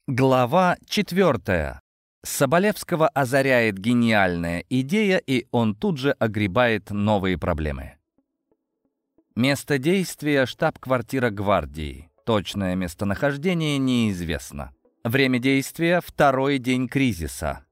Глава 4. Соболевского озаряет гениальная идея, и он тут же огребает новые проблемы. Место действия — штаб-квартира гвардии. Точное местонахождение неизвестно. Время действия — второй день кризиса.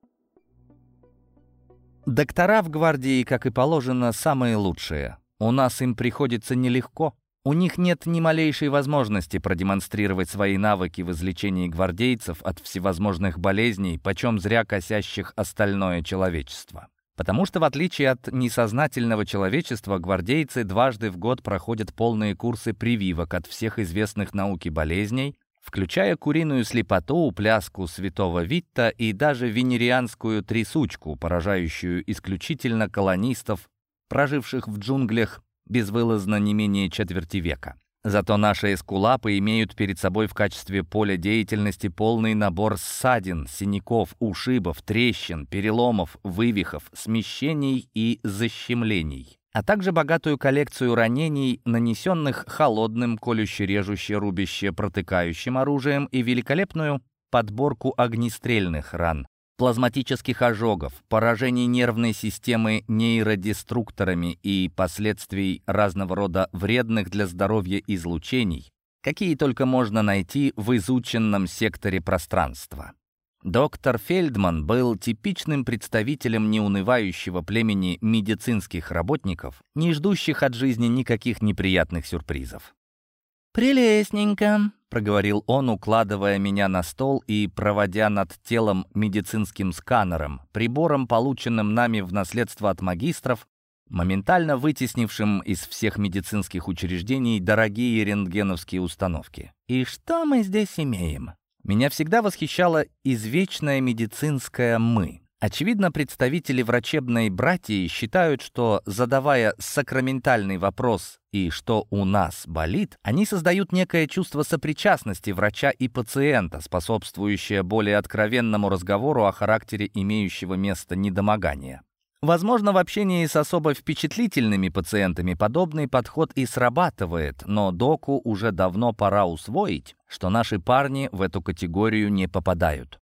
Доктора в гвардии, как и положено, самые лучшие. У нас им приходится нелегко. У них нет ни малейшей возможности продемонстрировать свои навыки в излечении гвардейцев от всевозможных болезней, почем зря косящих остальное человечество. Потому что, в отличие от несознательного человечества, гвардейцы дважды в год проходят полные курсы прививок от всех известных науке болезней, включая куриную слепоту, пляску святого Витта и даже венерианскую трясучку, поражающую исключительно колонистов, проживших в джунглях безвылазно не менее четверти века. Зато наши эскулапы имеют перед собой в качестве поля деятельности полный набор ссадин, синяков, ушибов, трещин, переломов, вывихов, смещений и защемлений, а также богатую коллекцию ранений, нанесенных холодным, колюще-режуще-рубяще протыкающим оружием, и великолепную подборку огнестрельных ран, плазматических ожогов, поражений нервной системы нейродеструкторами и последствий разного рода вредных для здоровья излучений, какие только можно найти в изученном секторе пространства. Доктор Фельдман был типичным представителем неунывающего племени медицинских работников, не ждущих от жизни никаких неприятных сюрпризов. «Прелестненько», — проговорил он, укладывая меня на стол и проводя над телом медицинским сканером, прибором, полученным нами в наследство от магистров, моментально вытеснившим из всех медицинских учреждений дорогие рентгеновские установки. «И что мы здесь имеем?» Меня всегда восхищало извечное медицинское «мы». Очевидно, представители врачебной братьи считают, что, задавая сакраментальный вопрос «и что у нас болит?», они создают некое чувство сопричастности врача и пациента, способствующее более откровенному разговору о характере имеющего место недомогания. Возможно, в общении с особо впечатлительными пациентами подобный подход и срабатывает, но доку уже давно пора усвоить, что наши парни в эту категорию не попадают.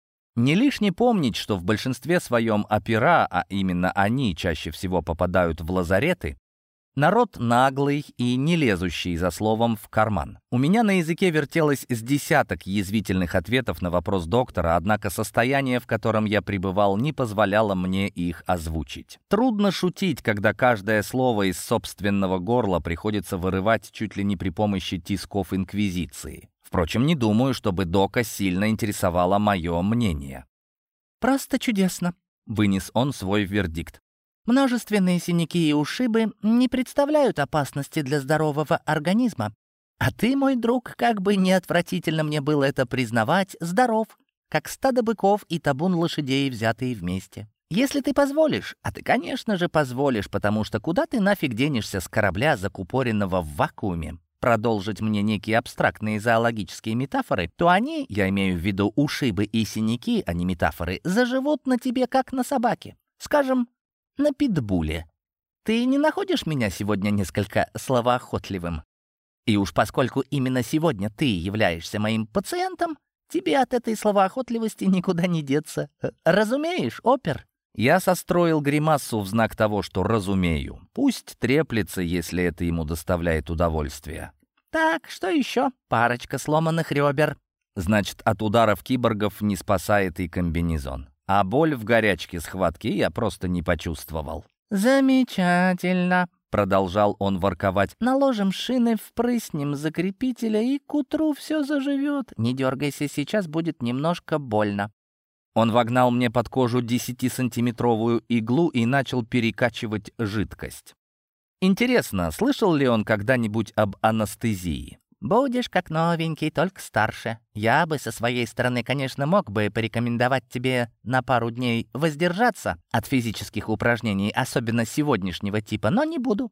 Не лишне помнить, что в большинстве своем опера, а именно они чаще всего попадают в лазареты, народ наглый и не лезущий за словом в карман. У меня на языке вертелось с десяток язвительных ответов на вопрос доктора, однако состояние, в котором я пребывал, не позволяло мне их озвучить. Трудно шутить, когда каждое слово из собственного горла приходится вырывать чуть ли не при помощи тисков инквизиции. Впрочем, не думаю, чтобы дока сильно интересовало мое мнение. «Просто чудесно», — вынес он свой вердикт. «Множественные синяки и ушибы не представляют опасности для здорового организма. А ты, мой друг, как бы не отвратительно мне было это признавать, здоров, как стадо быков и табун лошадей, взятые вместе. Если ты позволишь, а ты, конечно же, позволишь, потому что куда ты нафиг денешься с корабля, закупоренного в вакууме, продолжить мне некие абстрактные зоологические метафоры, то они, я имею в виду ушибы и синяки, а не метафоры, заживут на тебе, как на собаке. Скажем, на питбуле. Ты не находишь меня сегодня несколько словоохотливым? И уж поскольку именно сегодня ты являешься моим пациентом, тебе от этой словоохотливости никуда не деться. Разумеешь, опер?» Я состроил гримасу в знак того, что разумею. Пусть треплется, если это ему доставляет удовольствие. «Так, что еще? Парочка сломанных ребер». Значит, от ударов киборгов не спасает и комбинезон. А боль в горячке схватки я просто не почувствовал. «Замечательно», — продолжал он ворковать. «Наложим шины, впрыснем закрепителя, и к утру все заживет. Не дергайся, сейчас будет немножко больно». Он вогнал мне под кожу 10-сантиметровую иглу и начал перекачивать жидкость. Интересно, слышал ли он когда-нибудь об анестезии? «Будешь как новенький, только старше. Я бы со своей стороны, конечно, мог бы порекомендовать тебе на пару дней воздержаться от физических упражнений, особенно сегодняшнего типа, но не буду.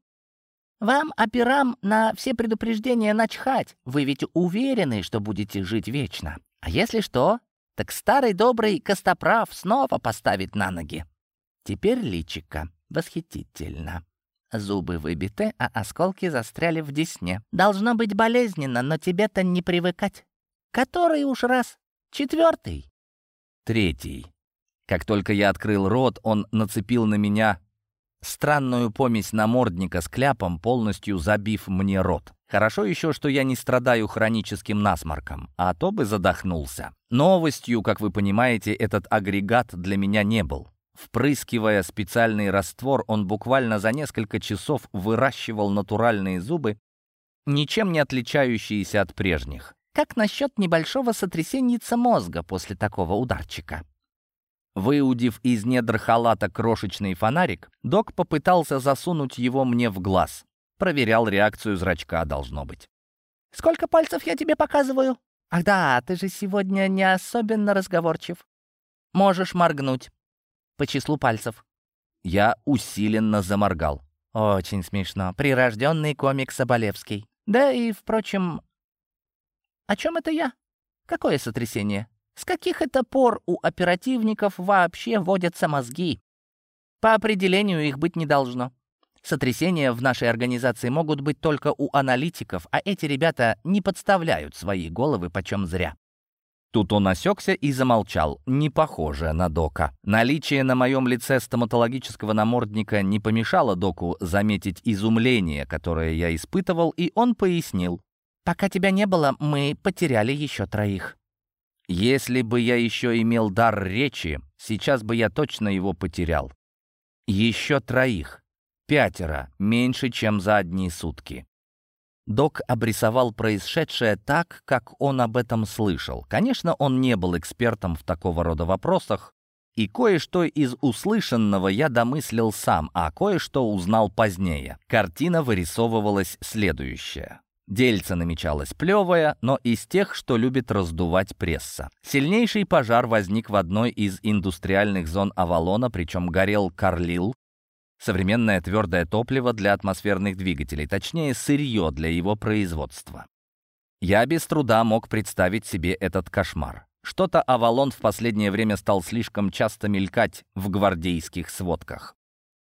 Вам, операм, на все предупреждения начхать. Вы ведь уверены, что будете жить вечно. А если что, так старый добрый Костоправ снова поставит на ноги. Теперь личико. Восхитительно. Зубы выбиты, а осколки застряли в десне. Должно быть болезненно, но тебе-то не привыкать. Который уж раз 4. Третий. Как только я открыл рот, он нацепил на меня странную помесь намордника с кляпом, полностью забив мне рот. Хорошо еще, что я не страдаю хроническим насморком, а то бы задохнулся. Новостью, как вы понимаете, этот агрегат для меня не был. Впрыскивая специальный раствор, он буквально за несколько часов выращивал натуральные зубы, ничем не отличающиеся от прежних. Как насчет небольшого сотрясеньица мозга после такого ударчика? Выудив из недр халата крошечный фонарик, док попытался засунуть его мне в глаз. Проверял реакцию зрачка, должно быть. «Сколько пальцев я тебе показываю? Ах да, ты же сегодня не особенно разговорчив. Можешь моргнуть по числу пальцев». Я усиленно заморгал. Очень смешно. Прирожденный комик Соболевский. Да и, впрочем, о чем это я? Какое сотрясение? С каких это пор у оперативников вообще водятся мозги? По определению их быть не должно. Сотрясения в нашей организации могут быть только у аналитиков, а эти ребята не подставляют свои головы почем зря. Тут он осекся и замолчал, не похоже на дока. Наличие на моем лице стоматологического намордника не помешало доку заметить изумление, которое я испытывал, и он пояснил. «Пока тебя не было, мы потеряли еще 3. Если бы я еще имел дар речи, сейчас бы я точно его потерял. Еще 3. 5, меньше, чем за одни сутки». Док обрисовал происшедшее так, как он об этом слышал. Конечно, он не был экспертом в такого рода вопросах, и кое-что из услышанного я домыслил сам, а кое-что узнал позднее. Картина вырисовывалась следующая. Дельце намечалось плевое, но из тех, что любит раздувать пресса. Сильнейший пожар возник в одной из индустриальных зон Авалона, причем горел Карлил, современное твердое топливо для атмосферных двигателей, точнее, сырье для его производства. Я без труда мог представить себе этот кошмар. Что-то Авалон в последнее время стал слишком часто мелькать в гвардейских сводках.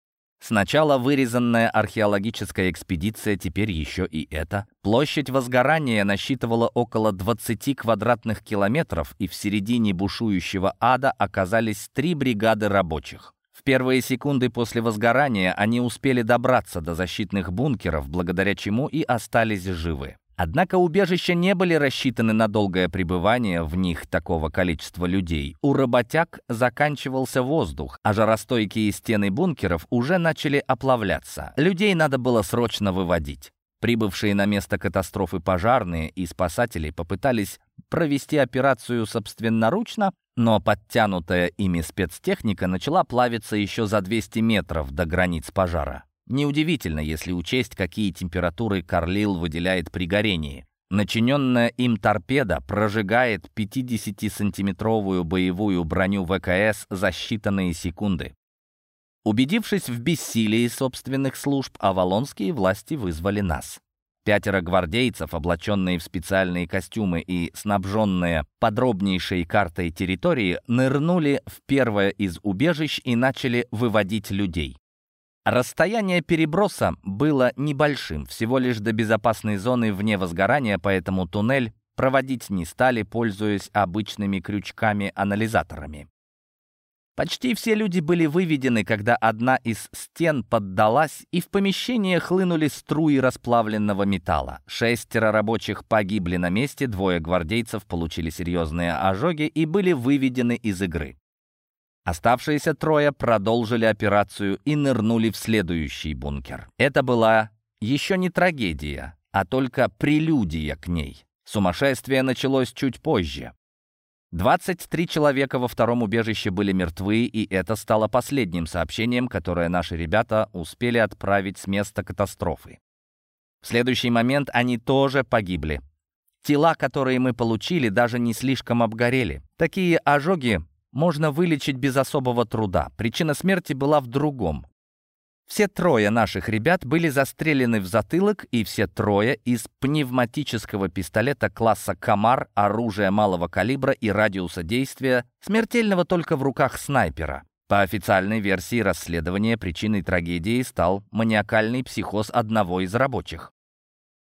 Сначала вырезанная археологическая экспедиция, теперь еще и это. Площадь возгорания насчитывала около 20 квадратных километров, и в середине бушующего ада оказались 3 бригады рабочих. В первые секунды после возгорания они успели добраться до защитных бункеров, благодаря чему и остались живы. Однако убежища не были рассчитаны на долгое пребывание в них такого количества людей. У работяг заканчивался воздух, а жаростойкие стены бункеров уже начали оплавляться. Людей надо было срочно выводить. Прибывшие на место катастрофы пожарные и спасатели попытались провести операцию собственноручно, но подтянутая ими спецтехника начала плавиться еще за 200 метров до границ пожара. Неудивительно, если учесть, какие температуры Карлил выделяет при горении. Начиненная им торпеда прожигает 50-сантиметровую боевую броню ВКС за считанные секунды. Убедившись в бессилии собственных служб, авалонские власти вызвали нас. 5 гвардейцев, облаченные в специальные костюмы и снабженные подробнейшей картой территории, нырнули в первое из убежищ и начали выводить людей. Расстояние переброса было небольшим, всего лишь до безопасной зоны вне возгорания, поэтому туннель проводить не стали, пользуясь обычными крючками-анализаторами. Почти все люди были выведены, когда одна из стен поддалась, и в помещение хлынули струи расплавленного металла. 6 рабочих погибли на месте, 2 гвардейцев получили серьезные ожоги и были выведены из игры. Оставшиеся 3 продолжили операцию и нырнули в следующий бункер. Это была еще не трагедия, а только прелюдия к ней. Сумасшествие началось чуть позже. 23 человека во втором убежище были мертвы, и это стало последним сообщением, которое наши ребята успели отправить с места катастрофы. В следующий момент они тоже погибли. Тела, которые мы получили, даже не слишком обгорели. Такие ожоги можно вылечить без особого труда. Причина смерти была в другом. Все 3 наших ребят были застрелены в затылок, и все 3 из пневматического пистолета класса «Комар», оружия малого калибра и радиуса действия, смертельного только в руках снайпера. По официальной версии расследования, причиной трагедии стал маниакальный психоз одного из рабочих.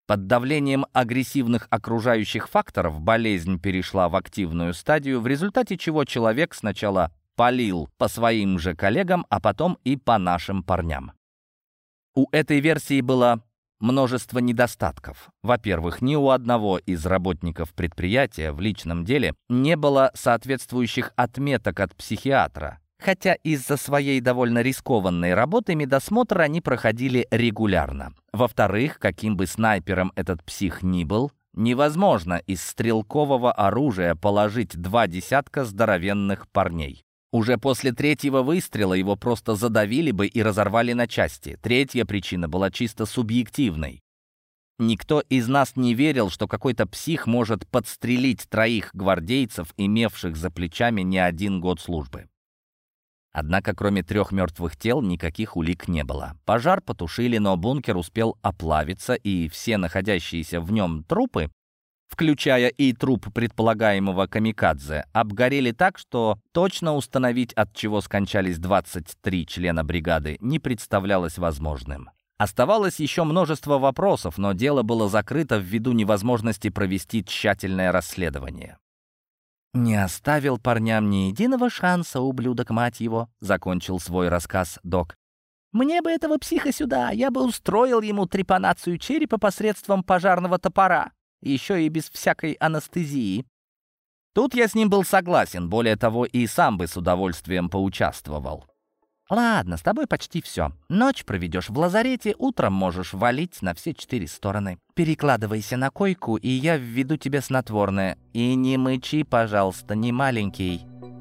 Под давлением агрессивных окружающих факторов болезнь перешла в активную стадию, в результате чего человек сначала палил по своим же коллегам, а потом и по нашим парням. У этой версии было множество недостатков. Во-первых, ни у одного из работников предприятия в личном деле не было соответствующих отметок от психиатра, хотя из-за своей довольно рискованной работы медосмотр они проходили регулярно. Во-вторых, каким бы снайпером этот псих ни был, невозможно из стрелкового оружия положить 2 десятка здоровенных парней. Уже после 3-го выстрела его просто задавили бы и разорвали на части. 3-я причина была чисто субъективной. Никто из нас не верил, что какой-то псих может подстрелить 3 гвардейцев, имевших за плечами не 1 год службы. Однако, кроме 3 мертвых тел, никаких улик не было. Пожар потушили, но бункер успел оплавиться, и все находящиеся в нем трупы, включая и труп предполагаемого камикадзе, обгорели так, что точно установить, от чего скончались 23 члена бригады, не представлялось возможным. Оставалось еще множество вопросов, но дело было закрыто ввиду невозможности провести тщательное расследование. «Не оставил парням ни единого шанса, ублюдок, мать его», — закончил свой рассказ док. «Мне бы этого психа сюда, я бы устроил ему трепанацию черепа посредством пожарного топора, еще и без всякой анестезии». Тут я с ним был согласен, более того, и сам бы с удовольствием поучаствовал. «Ладно, с тобой почти все. Ночь проведешь в лазарете, утром можешь валить на все 4 стороны. Перекладывайся на койку, и я введу тебе снотворное. И не мычи, пожалуйста, не маленький».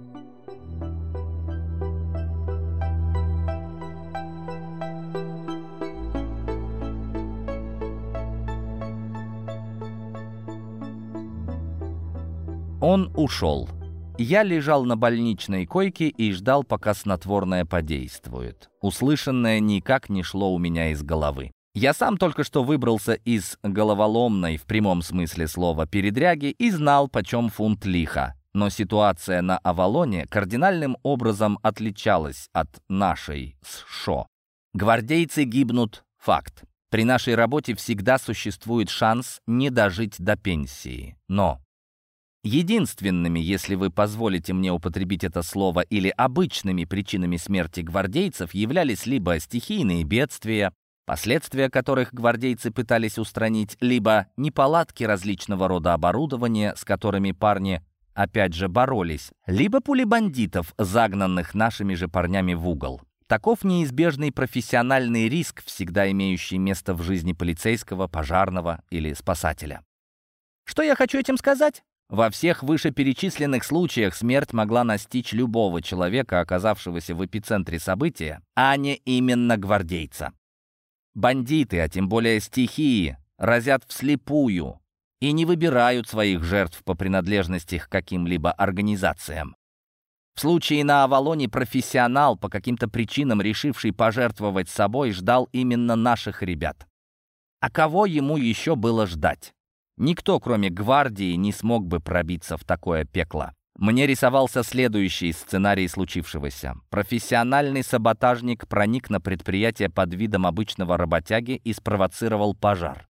Он ушел. Я лежал на больничной койке и ждал, пока снотворное подействует. Услышанное никак не шло у меня из головы. Я сам только что выбрался из головоломной, в прямом смысле слова, передряги и знал, почем фунт лиха. Но ситуация на Авалоне кардинальным образом отличалась от нашей с ШО. Гвардейцы гибнут — факт. При нашей работе всегда существует шанс не дожить до пенсии. Но единственными, если вы позволите мне употребить это слово, или обычными причинами смерти гвардейцев являлись либо стихийные бедствия, последствия которых гвардейцы пытались устранить, либо неполадки различного рода оборудования, с которыми парни, опять же, боролись, либо пули бандитов, загнанных нашими же парнями в угол. Таков неизбежный профессиональный риск, всегда имеющий место в жизни полицейского, пожарного или спасателя. Что я хочу этим сказать? Во всех вышеперечисленных случаях смерть могла настичь любого человека, оказавшегося в эпицентре события, а не именно гвардейца. Бандиты, а тем более стихии, разят вслепую и не выбирают своих жертв по принадлежности к каким-либо организациям. В случае на Авалоне профессионал, по каким-то причинам решивший пожертвовать собой, ждал именно наших ребят. А кого ему еще было ждать? Никто, кроме гвардии, не смог бы пробиться в такое пекло. Мне рисовался следующий сценарий случившегося. Профессиональный саботажник проник на предприятие под видом обычного работяги и спровоцировал пожар.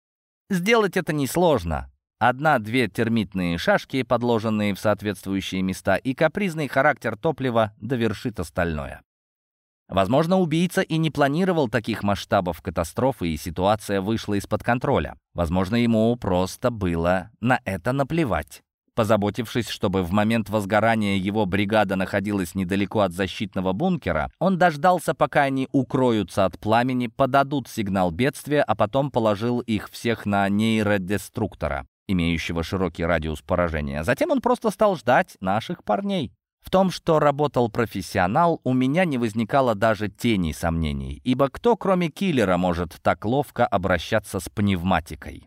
Сделать это несложно. 1-2 термитные шашки, подложенные в соответствующие места, и капризный характер топлива довершит остальное. Возможно, убийца и не планировал таких масштабов катастрофы, и ситуация вышла из-под контроля. Возможно, ему просто было на это наплевать. Позаботившись, чтобы в момент возгорания его бригада находилась недалеко от защитного бункера, он дождался, пока они укроются от пламени, подадут сигнал бедствия, а потом положил их всех на нейродеструктора, имеющего широкий радиус поражения. Затем он просто стал ждать наших парней. В том, что работал профессионал, у меня не возникало даже тени сомнений, ибо кто, кроме киллера, может так ловко обращаться с пневматикой?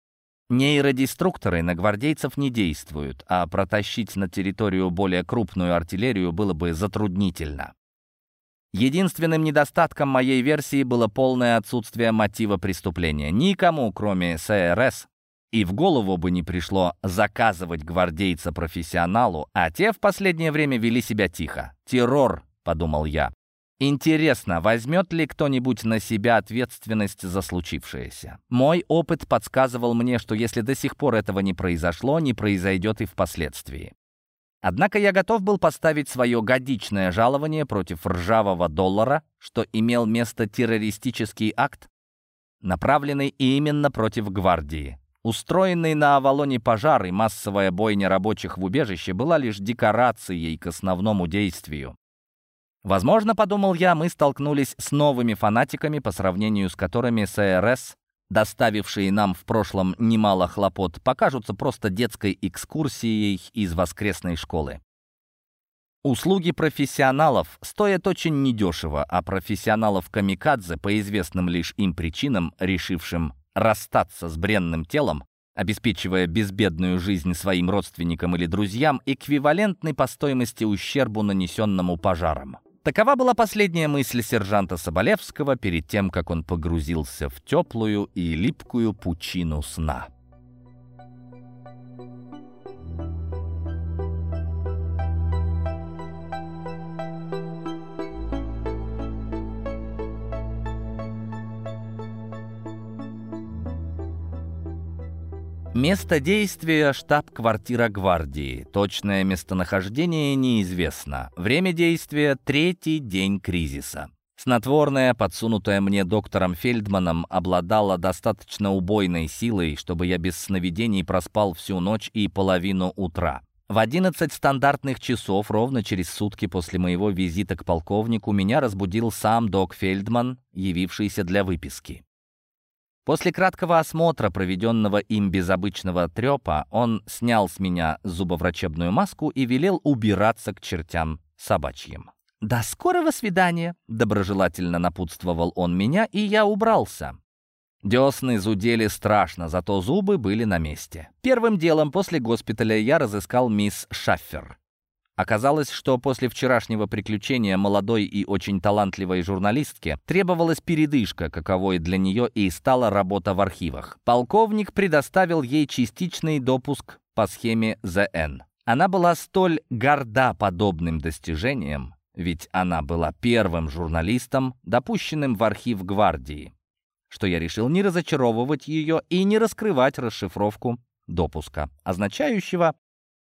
Нейродеструкторы на гвардейцев не действуют, а протащить на территорию более крупную артиллерию было бы затруднительно. Единственным недостатком моей версии было полное отсутствие мотива преступления. Никому, кроме СРС, и в голову бы не пришло заказывать гвардейца профессионалу, а те в последнее время вели себя тихо. «Террор», — подумал я. Интересно, возьмет ли кто-нибудь на себя ответственность за случившееся? Мой опыт подсказывал мне, что если до сих пор этого не произошло, не произойдет и впоследствии. Однако я готов был поставить свое годичное жалование против ржавого доллара, что имел место террористический акт, направленный именно против гвардии. Устроенный на Авалоне пожар и массовая бойня рабочих в убежище была лишь декорацией к основному действию. Возможно, подумал я, мы столкнулись с новыми фанатиками, по сравнению с которыми СРС, доставившие нам в прошлом немало хлопот, покажутся просто детской экскурсией из воскресной школы. Услуги профессионалов стоят очень недешево, а профессионалов-камикадзе, по известным лишь им причинам, решившим расстаться с бренным телом, обеспечивая безбедную жизнь своим родственникам или друзьям, эквивалентны по стоимости ущербу, нанесенному пожаром. Такова была последняя мысль сержанта Соболевского перед тем, как он погрузился в теплую и липкую пучину сна. Место действия — штаб-квартира гвардии. Точное местонахождение неизвестно. Время действия — 3-й день кризиса. Снотворное, подсунутое мне доктором Фельдманом, обладало достаточно убойной силой, чтобы я без сновидений проспал всю ночь и половину утра. В 11 стандартных часов, ровно через сутки после моего визита к полковнику, меня разбудил сам док Фельдман, явившийся для выписки. После краткого осмотра, проведенного им без обычного трепа, он снял с меня зубоврачебную маску и велел убираться к чертям собачьим. «До скорого свидания!» — доброжелательно напутствовал он меня, и я убрался. Десны зудели страшно, зато зубы были на месте. Первым делом после госпиталя я разыскал мисс Шаффер. Оказалось, что после вчерашнего приключения молодой и очень талантливой журналистке требовалась передышка, каковой для нее и стала работа в архивах. Полковник предоставил ей частичный допуск по схеме ЗН. Она была столь горда подобным достижением, ведь она была первым журналистом, допущенным в архив гвардии, что я решил не разочаровывать ее и не раскрывать расшифровку допуска, означающего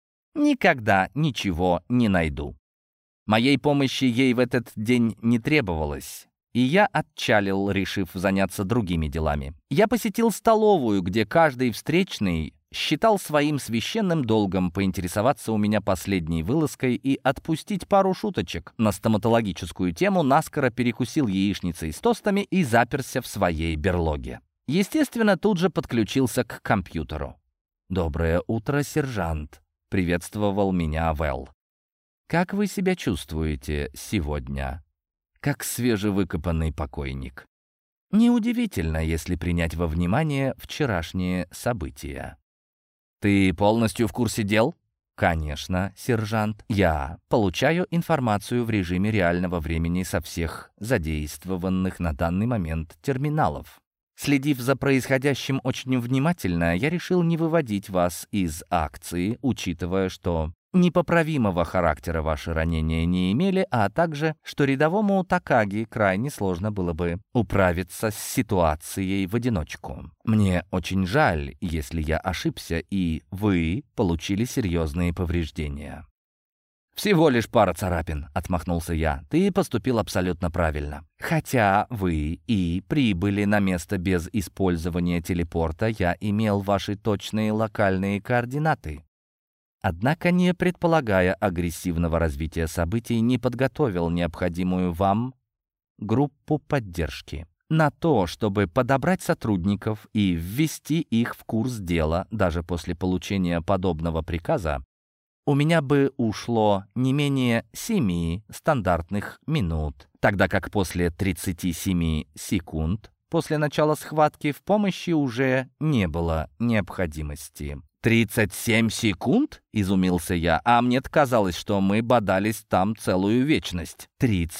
«никогда ничего не найду». Моей помощи ей в этот день не требовалось, и я отчалил, решив заняться другими делами. Я посетил столовую, где каждый встречный считал своим священным долгом поинтересоваться у меня последней вылазкой и отпустить пару шуточек на стоматологическую тему, наскоро перекусил яичницей с тостами и заперся в своей берлоге. Естественно, тут же подключился к компьютеру. «Доброе утро, сержант», — приветствовал меня Вэл. «Как вы себя чувствуете сегодня?» «Как свежевыкопанный покойник». Неудивительно, если принять во внимание вчерашние события. «Ты полностью в курсе дел?» «Конечно, сержант. Я получаю информацию в режиме реального времени со всех задействованных на данный момент терминалов. Следив за происходящим очень внимательно, я решил не выводить вас из акции, учитывая, что непоправимого характера ваши ранения не имели, а также, что рядовому Такаги крайне сложно было бы управиться с ситуацией в одиночку. Мне очень жаль, если я ошибся, и вы получили серьезные повреждения». «Всего лишь пара царапин», — отмахнулся я. «Ты поступил абсолютно правильно. Хотя вы и прибыли на место без использования телепорта, я имел ваши точные локальные координаты. Однако, не предполагая агрессивного развития событий, не подготовил необходимую вам группу поддержки. На то, чтобы подобрать сотрудников и ввести их в курс дела, даже после получения подобного приказа, у меня бы ушло не менее 7 стандартных минут, тогда как после 37 секунд после начала схватки в помощи уже не было необходимости». «37 секунд?» — изумился я. «А мне казалось, что мы бодались там целую вечность».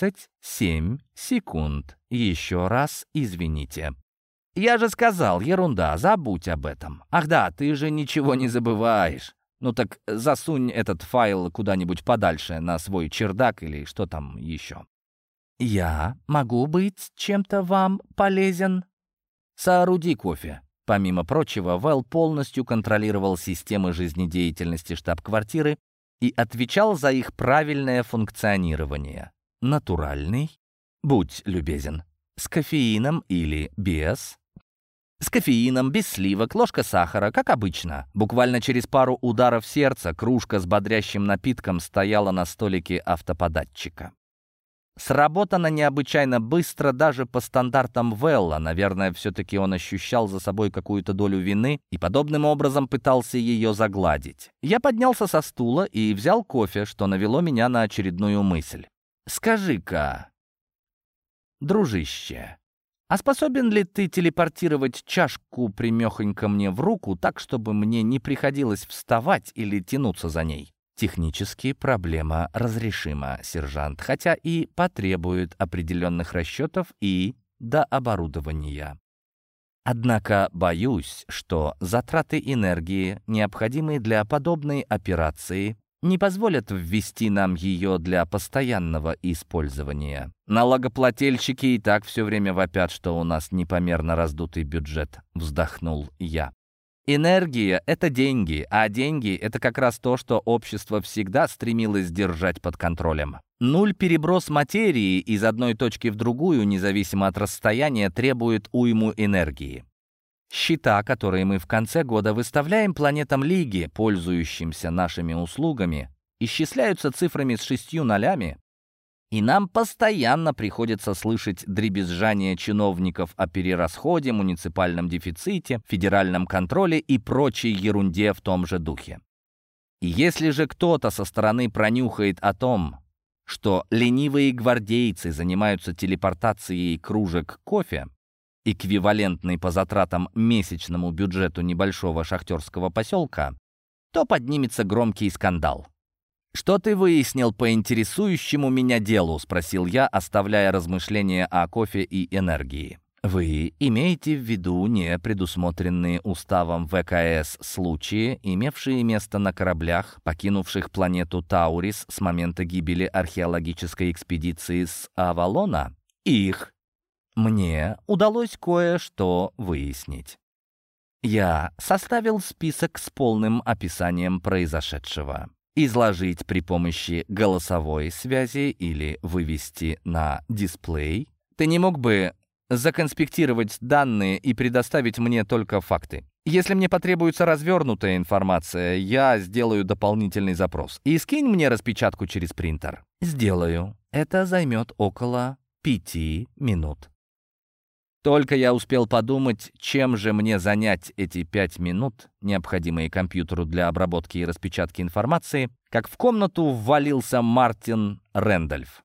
37 секунд. Еще раз извините». «Я же сказал, ерунда, забудь об этом». «Ах да, ты же ничего не забываешь. Ну так засунь этот файл куда-нибудь подальше, на свой чердак или что там еще». «Я могу быть чем-то вам полезен?» «Сооруди кофе». Помимо прочего, Вэл полностью контролировал системы жизнедеятельности штаб-квартиры и отвечал за их правильное функционирование. Натуральный? Будь любезен. С кофеином или без? С кофеином, без сливок, ложка сахара, как обычно. Буквально через пару ударов сердца кружка с бодрящим напитком стояла на столике автоподатчика. Сработано необычайно быстро даже по стандартам Вэлла. Наверное, все-таки он ощущал за собой какую-то долю вины и подобным образом пытался ее загладить. Я поднялся со стула и взял кофе, что навело меня на очередную мысль. «Скажи-ка, дружище, а способен ли ты телепортировать чашку примехонько мне в руку так, чтобы мне не приходилось вставать или тянуться за ней?» Технически проблема разрешима, сержант, хотя и потребует определенных расчетов и дооборудования. Однако боюсь, что затраты энергии, необходимые для подобной операции, не позволят ввести нам ее для постоянного использования. Налогоплательщики и так все время вопят, что у нас непомерно раздутый бюджет, вздохнул я. Энергия — это деньги, а деньги — это как раз то, что общество всегда стремилось держать под контролем. Переброс материи из одной точки в другую, независимо от расстояния, требует уйму энергии. Счета, которые мы в конце года выставляем планетам Лиги, пользующимся нашими услугами, исчисляются цифрами с 6 нулями, и нам постоянно приходится слышать дребезжание чиновников о перерасходе, муниципальном дефиците, федеральном контроле и прочей ерунде в том же духе. И если же кто-то со стороны пронюхает о том, что ленивые гвардейцы занимаются телепортацией кружек кофе, эквивалентной по затратам месячному бюджету небольшого шахтерского поселка, то поднимется громкий скандал. «Что ты выяснил по интересующему меня делу?» — спросил я, оставляя размышления о кофе и энергии. «Вы имеете в виду не предусмотренные уставом ВКС случаи, имевшие место на кораблях, покинувших планету Таурис с момента гибели археологической экспедиции с Авалона? Их мне удалось кое-что выяснить. Я составил список с полным описанием произошедшего. Изложить при помощи голосовой связи или вывести на дисплей. Ты не мог бы законспектировать данные и предоставить мне только факты? Если мне потребуется развернутая информация, я сделаю дополнительный запрос. И скинь мне распечатку через принтер. Сделаю. Это займет около 5 минут. Только я успел подумать, чем же мне занять эти 5 минут, необходимые компьютеру для обработки и распечатки информации, как в комнату ввалился Мартин Рэндольф.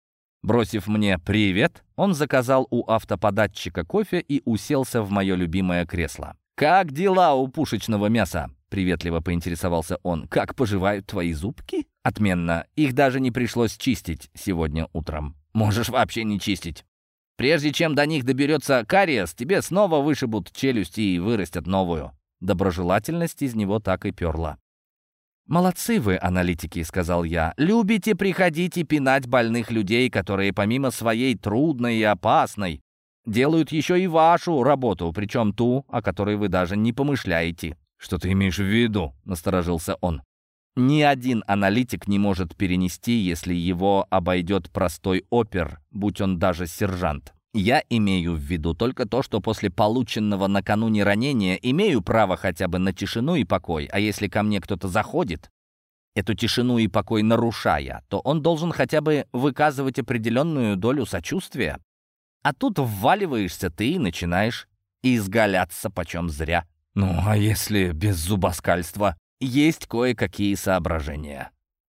Бросив мне «привет», он заказал у автоподатчика кофе и уселся в мое любимое кресло. «Как дела у пушечного мяса?» — приветливо поинтересовался он. «Как поживают твои зубки?» «Отменно. Их даже не пришлось чистить сегодня утром. Можешь вообще не чистить. Прежде чем до них доберется кариес, тебе снова вышибут челюсти и вырастят новую». Доброжелательность из него так и перла. «Молодцы вы, аналитики», — сказал я. «Любите приходить и пинать больных людей, которые помимо своей трудной и опасной делают еще и вашу работу, причем ту, о которой вы даже не помышляете». «Что ты имеешь в виду?» — насторожился он. «Ни один аналитик не может перенести, если его обойдет простой опер, будь он даже сержант. Я имею в виду только то, что после полученного накануне ранения имею право хотя бы на тишину и покой, а если ко мне кто-то заходит, эту тишину и покой нарушая, то он должен хотя бы выказывать определенную долю сочувствия. А тут вваливаешься ты и начинаешь изгаляться почем зря. Ну, а если без зубоскальства? Есть кое-какие соображения».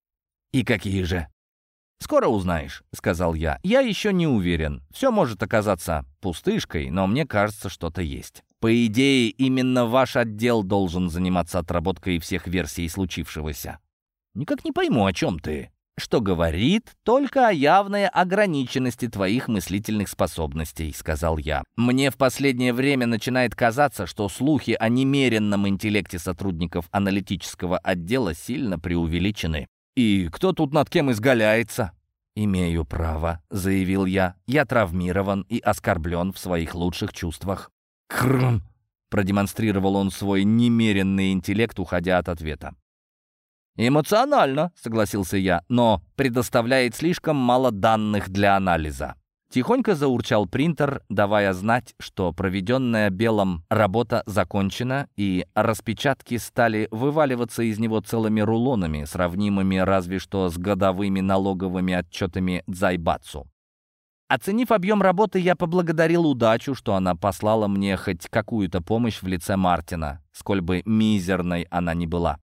«И какие же?» «Скоро узнаешь», — сказал я. «Я еще не уверен. Все может оказаться пустышкой, но мне кажется, что-то есть. По идее, именно ваш отдел должен заниматься отработкой всех версий случившегося». «Никак не пойму, о чем ты». «Что говорит только о явной ограниченности твоих мыслительных способностей», — сказал я. «Мне в последнее время начинает казаться, что слухи о немеренном интеллекте сотрудников аналитического отдела сильно преувеличены». «И кто тут над кем изгаляется?» «Имею право», — заявил я. «Я травмирован и оскорблен в своих лучших чувствах». «Крм!» — продемонстрировал он свой немеренный интеллект, уходя от ответа. «Эмоционально», — согласился я, «но предоставляет слишком мало данных для анализа». Тихонько заурчал принтер, давая знать, что проведенная белым работа закончена, и распечатки стали вываливаться из него целыми рулонами, сравнимыми разве что с годовыми налоговыми отчетами Дзайбацу. Оценив объем работы, я поблагодарил удачу, что она послала мне хоть какую-то помощь в лице Мартина, сколь бы мизерной она ни была.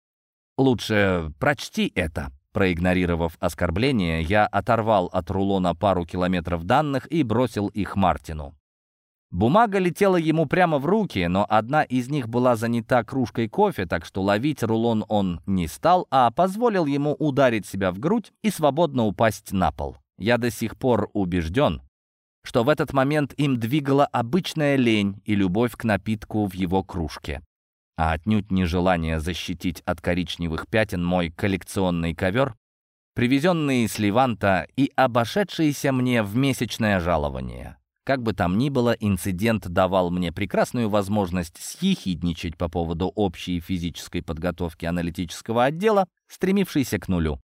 «Лучше прочти это». Проигнорировав оскорбление, я оторвал от рулона пару километров данных и бросил их Мартину. Бумага летела ему прямо в руки, но одна из них была занята кружкой кофе, так что ловить рулон он не стал, а позволил ему ударить себя в грудь и свободно упасть на пол. Я до сих пор убежден, что в этот момент им двигала обычная лень и любовь к напитку в его кружке, а отнюдь не желание защитить от коричневых пятен мой коллекционный ковер, привезенный с Ливанта и обошедшийся мне в месячное жалование. Как бы там ни было, инцидент давал мне прекрасную возможность съехидничать по поводу общей физической подготовки аналитического отдела, стремившейся к нулю.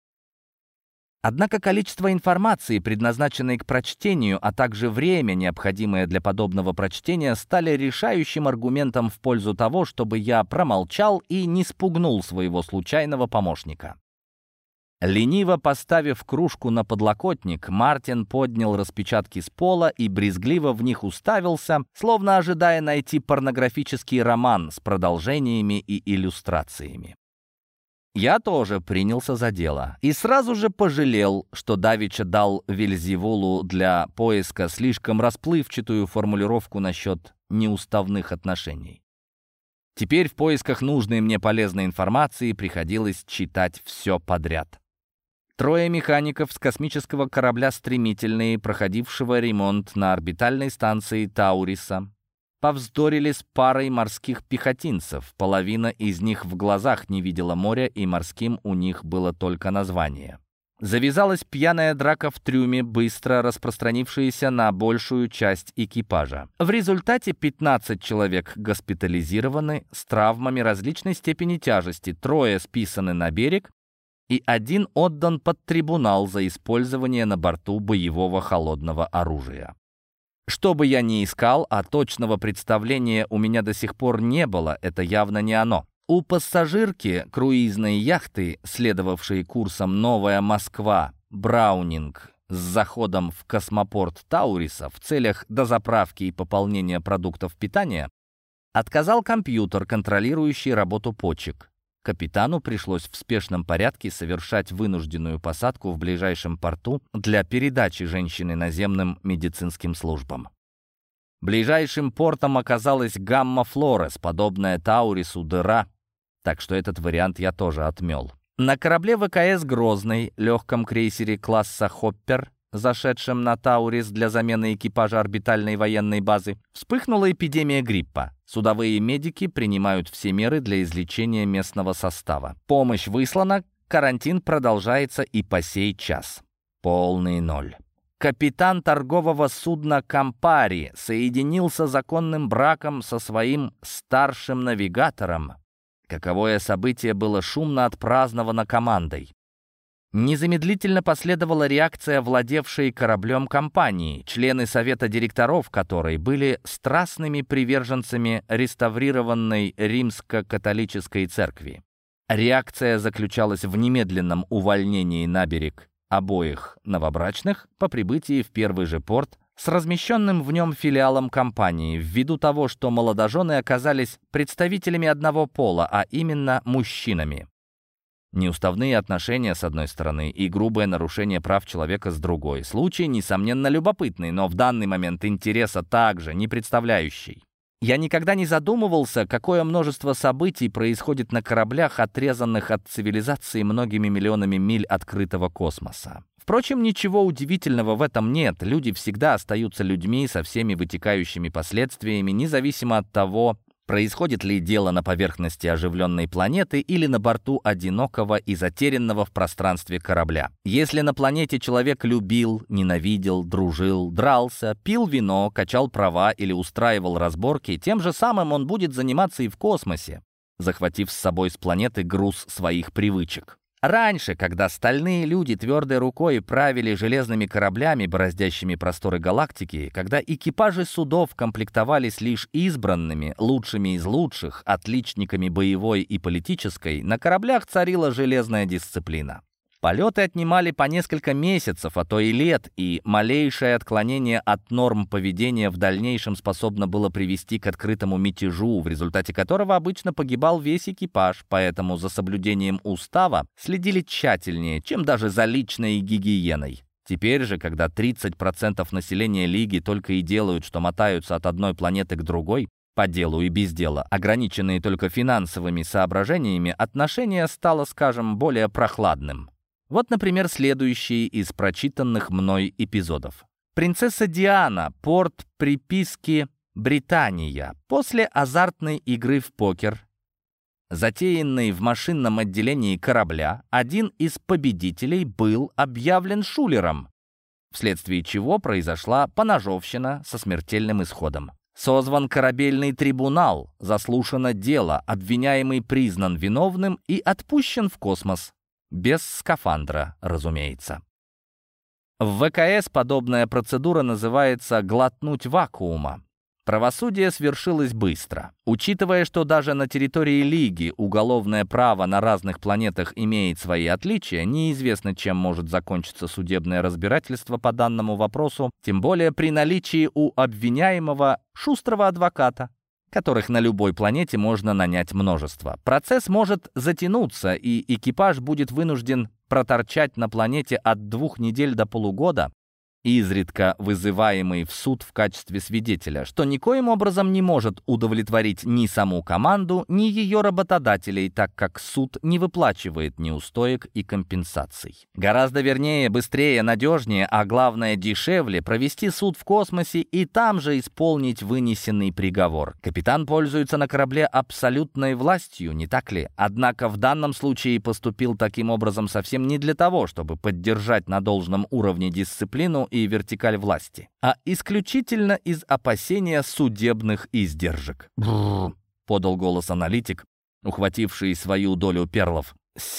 Однако количество информации, предназначенной к прочтению, а также время, необходимое для подобного прочтения, стали решающим аргументом в пользу того, чтобы я промолчал и не спугнул своего случайного помощника. Лениво поставив кружку на подлокотник, Мартин поднял распечатки с пола и брезгливо в них уставился, словно ожидая найти порнографический роман с продолжениями и иллюстрациями. Я тоже принялся за дело и сразу же пожалел, что давеча дал Вельзевулу для поиска слишком расплывчатую формулировку насчет неуставных отношений. Теперь в поисках нужной мне полезной информации приходилось читать все подряд. 3 механиков с космического корабля «Стремительный», проходившего ремонт на орбитальной станции Тауриса, повздорили с парой морских пехотинцев. Половина из них в глазах не видела моря, и морским у них было только название. Завязалась пьяная драка в трюме, быстро распространившаяся на большую часть экипажа. В результате 15 человек госпитализированы с травмами различной степени тяжести, 3 списаны на берег, и 1 отдан под трибунал за использование на борту боевого холодного оружия. Что бы я ни искал, а точного представления у меня до сих пор не было, это явно не оно. У пассажирки круизной яхты, следовавшей курсом «Новая Москва», «Браунинг», с заходом в космопорт Тауриса в целях дозаправки и пополнения продуктов питания, отказал компьютер, контролирующий работу почек. Капитану пришлось в спешном порядке совершать вынужденную посадку в ближайшем порту для передачи женщины наземным медицинским службам. Ближайшим портом оказалась Гамма-Флорес, подобная Таурису дыра, так что этот вариант я тоже отмел. На корабле ВКС «Грозный», легком крейсере класса «Хоппер», зашедшем на Таурис для замены экипажа орбитальной военной базы, вспыхнула эпидемия гриппа. Судовые медики принимают все меры для излечения местного состава. Помощь выслана, карантин продолжается и по сей час. Полный ноль. Капитан торгового судна «Кампари» соединился законным браком со своим старшим навигатором. Каковое событие было шумно отпраздновано командой. Незамедлительно последовала реакция владевшей кораблем компании, члены совета директоров которой были страстными приверженцами реставрированной римско-католической церкви. Реакция заключалась в немедленном увольнении на берег обоих новобрачных по прибытии в первый же порт с размещенным в нем филиалом компании, ввиду того, что молодожены оказались представителями одного пола, а именно мужчинами. Неуставные отношения с одной стороны и грубое нарушение прав человека с другой. Случай, несомненно, любопытный, но в данный момент интереса также не представляющий. Я никогда не задумывался, какое множество событий происходит на кораблях, отрезанных от цивилизации многими миллионами миль открытого космоса. Впрочем, ничего удивительного в этом нет. Люди всегда остаются людьми со всеми вытекающими последствиями, независимо от того, Происходит ли дело на поверхности оживленной планеты или на борту одинокого и затерянного в пространстве корабля? Если на планете человек любил, ненавидел, дружил, дрался, пил вино, качал права или устраивал разборки, тем же самым он будет заниматься и в космосе, захватив с собой с планеты груз своих привычек. Раньше, когда стальные люди твердой рукой правили железными кораблями, бороздящими просторы галактики, когда экипажи судов комплектовались лишь избранными, лучшими из лучших, отличниками боевой и политической, на кораблях царила железная дисциплина. Полеты отнимали по несколько месяцев, а то и лет, и малейшее отклонение от норм поведения в дальнейшем способно было привести к открытому мятежу, в результате которого обычно погибал весь экипаж, поэтому за соблюдением устава следили тщательнее, чем даже за личной гигиеной. Теперь же, когда 30% населения Лиги только и делают, что мотаются от одной планеты к другой, по делу и без дела, ограниченные только финансовыми соображениями, отношение стало, скажем, более прохладным. Вот, например, следующий из прочитанных мной эпизодов. Принцесса Диана, порт приписки Британия. После азартной игры в покер, затеянной в машинном отделении корабля, один из победителей был объявлен шулером, вследствие чего произошла поножовщина со смертельным исходом. Созван корабельный трибунал, заслушано дело, обвиняемый признан виновным и отпущен в космос. Без скафандра, разумеется. В ВКС подобная процедура называется «глотнуть вакуума». Правосудие свершилось быстро. Учитывая, что даже на территории Лиги уголовное право на разных планетах имеет свои отличия, неизвестно, чем может закончиться судебное разбирательство по данному вопросу, тем более при наличии у обвиняемого шустрого адвоката, которых на любой планете можно нанять множество. Процесс может затянуться, и экипаж будет вынужден проторчать на планете от 2 недель до полугода, изредка вызываемый в суд в качестве свидетеля, что никоим образом не может удовлетворить ни саму команду, ни ее работодателей, так как суд не выплачивает неустоек и компенсаций. Гораздо вернее, быстрее, надежнее, а главное дешевле провести суд в космосе и там же исполнить вынесенный приговор. Капитан пользуется на корабле абсолютной властью, не так ли? Однако в данном случае поступил таким образом совсем не для того, чтобы поддержать на должном уровне дисциплину и вертикаль власти, а исключительно из опасения судебных издержек. «Бррр», — подал голос аналитик, ухвативший свою долю перлов.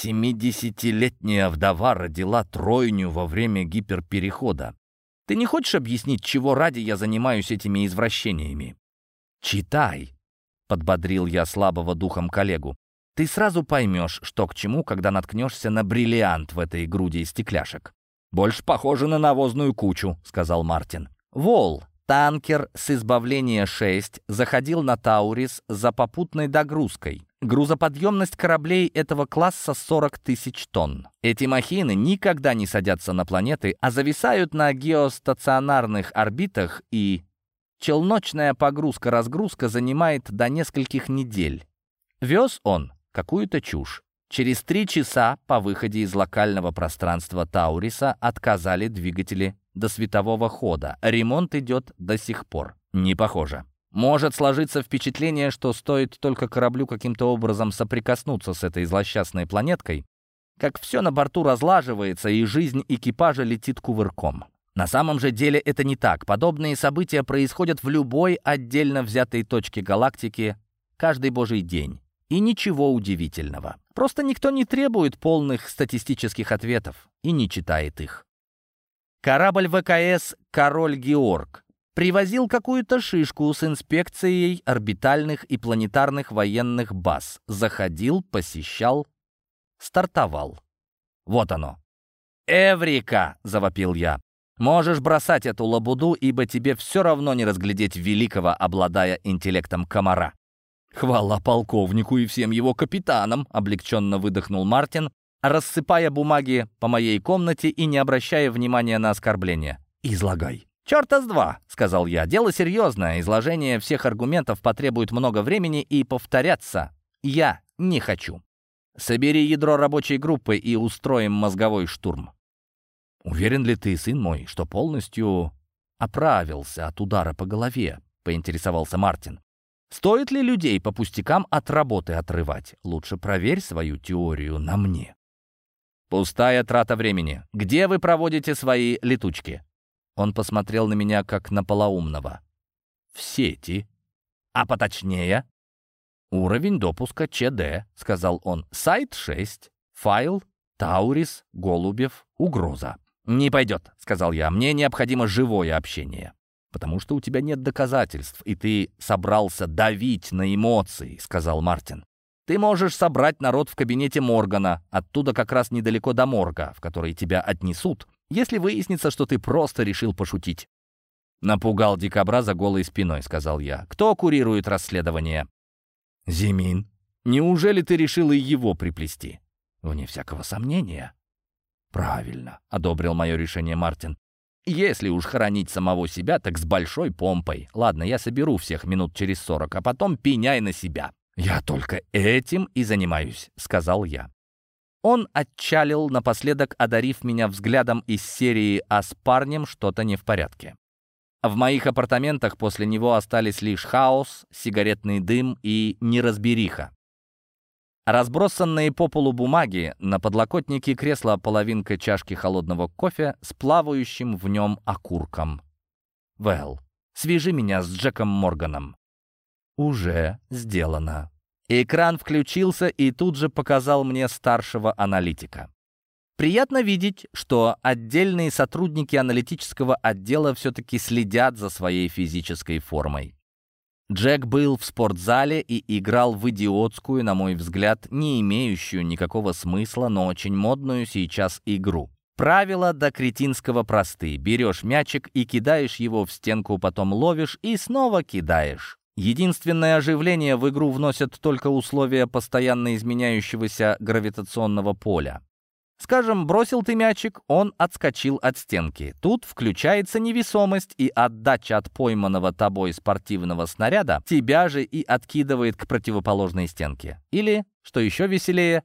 70-летняя вдова родила тройню во время гиперперехода. Ты не хочешь объяснить, чего ради я занимаюсь этими извращениями? «Читай», — подбодрил я слабого духом коллегу. «Ты сразу поймешь, что к чему, когда наткнешься на бриллиант в этой груди стекляшек». «Больше похоже на навозную кучу», — сказал Мартин. «Вол, танкер с избавления-6, заходил на Таурис за попутной догрузкой. Грузоподъемность кораблей этого класса 40 тысяч тонн. Эти махины никогда не садятся на планеты, а зависают на геостационарных орбитах, и челночная погрузка-разгрузка занимает до нескольких недель. Вез он какую-то чушь. Через 3 часа по выходе из локального пространства Тауриса отказали двигатели до светового хода. Ремонт идет до сих пор. Не похоже. Может сложиться впечатление, что стоит только кораблю каким-то образом соприкоснуться с этой злосчастной планеткой, как все на борту разлаживается и жизнь экипажа летит кувырком. На самом же деле это не так. Подобные события происходят в любой отдельно взятой точке галактики каждый божий день. И ничего удивительного. Просто никто не требует полных статистических ответов и не читает их. Корабль ВКС «Король Георг» привозил какую-то шишку с инспекцией орбитальных и планетарных военных баз. Заходил, посещал, стартовал. Вот оно. «Эврика!» — завопил я. «Можешь бросать эту лабуду, ибо тебе все равно не разглядеть великого, обладая интеллектом комара». «Хвала полковнику и всем его капитанам!» — облегченно выдохнул Мартин, рассыпая бумаги по моей комнате и не обращая внимания на оскорбления. «Излагай». «Черта с два!» — сказал я. «Дело серьезное. Изложение всех аргументов потребует много времени, и повторяться я не хочу. Собери ядро рабочей группы и устроим мозговой штурм». «Уверен ли ты, сын мой, что полностью оправился от удара по голове?» — поинтересовался Мартин. Стоит ли людей по пустякам от работы отрывать? Лучше проверь свою теорию на мне. Пустая трата времени. Где вы проводите свои летучки? Он посмотрел на меня, как на полоумного. В сети. А поточнее? Уровень допуска ЧД, сказал он. Сайт 6. Файл Таурис, Голубев, угроза. «Не пойдет», — сказал я. «Мне необходимо живое общение». «Потому что у тебя нет доказательств, и ты собрался давить на эмоции», — сказал Мартин. «Ты можешь собрать народ в кабинете Моргана, оттуда как раз недалеко до морга, в который тебя отнесут, если выяснится, что ты просто решил пошутить». «Напугал дикобраза голой спиной», — сказал я. «Кто курирует расследование?» «Зимин. Неужели ты решил и его приплести?» «Вне всякого сомнения». «Правильно», — одобрил мое решение Мартин. «Если уж хоронить самого себя, так с большой помпой. Ладно, я соберу всех минут через 40, а потом пеняй на себя». «Я только этим и занимаюсь», — сказал я. Он отчалил, напоследок одарив меня взглядом из серии «А с парнем что-то не в порядке». В моих апартаментах после него остались лишь хаос, сигаретный дым и неразбериха. Разбросанные по полу бумаги, на подлокотнике кресла половинка чашки холодного кофе с плавающим в нем окурком. «Вэл, свяжи меня с Джеком Морганом». «Уже сделано». Экран включился и тут же показал мне старшего аналитика. Приятно видеть, что отдельные сотрудники аналитического отдела все-таки следят за своей физической формой. Джек был в спортзале и играл в идиотскую, на мой взгляд, не имеющую никакого смысла, но очень модную сейчас игру. Правила до кретинского просты. Берешь мячик и кидаешь его в стенку, потом ловишь и снова кидаешь. Единственное оживление в игру вносят только условия постоянно изменяющегося гравитационного поля. Скажем, бросил ты мячик, он отскочил от стенки. Тут включается невесомость, и отдача от пойманного тобой спортивного снаряда тебя же и откидывает к противоположной стенке. Или, что еще веселее,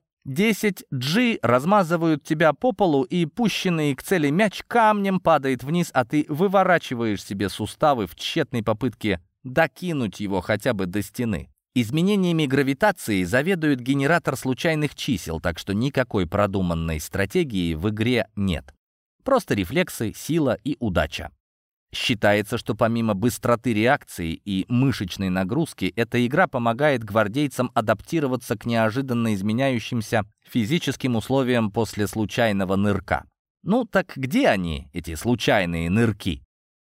10G размазывают тебя по полу, и пущенный к цели мяч камнем падает вниз, а ты выворачиваешь себе суставы в тщетной попытке докинуть его хотя бы до стены. Изменениями гравитации заведует генератор случайных чисел, так что никакой продуманной стратегии в игре нет. Просто рефлексы, сила и удача. Считается, что помимо быстроты реакции и мышечной нагрузки, эта игра помогает гвардейцам адаптироваться к неожиданно изменяющимся физическим условиям после случайного нырка. Ну так где они, эти случайные нырки?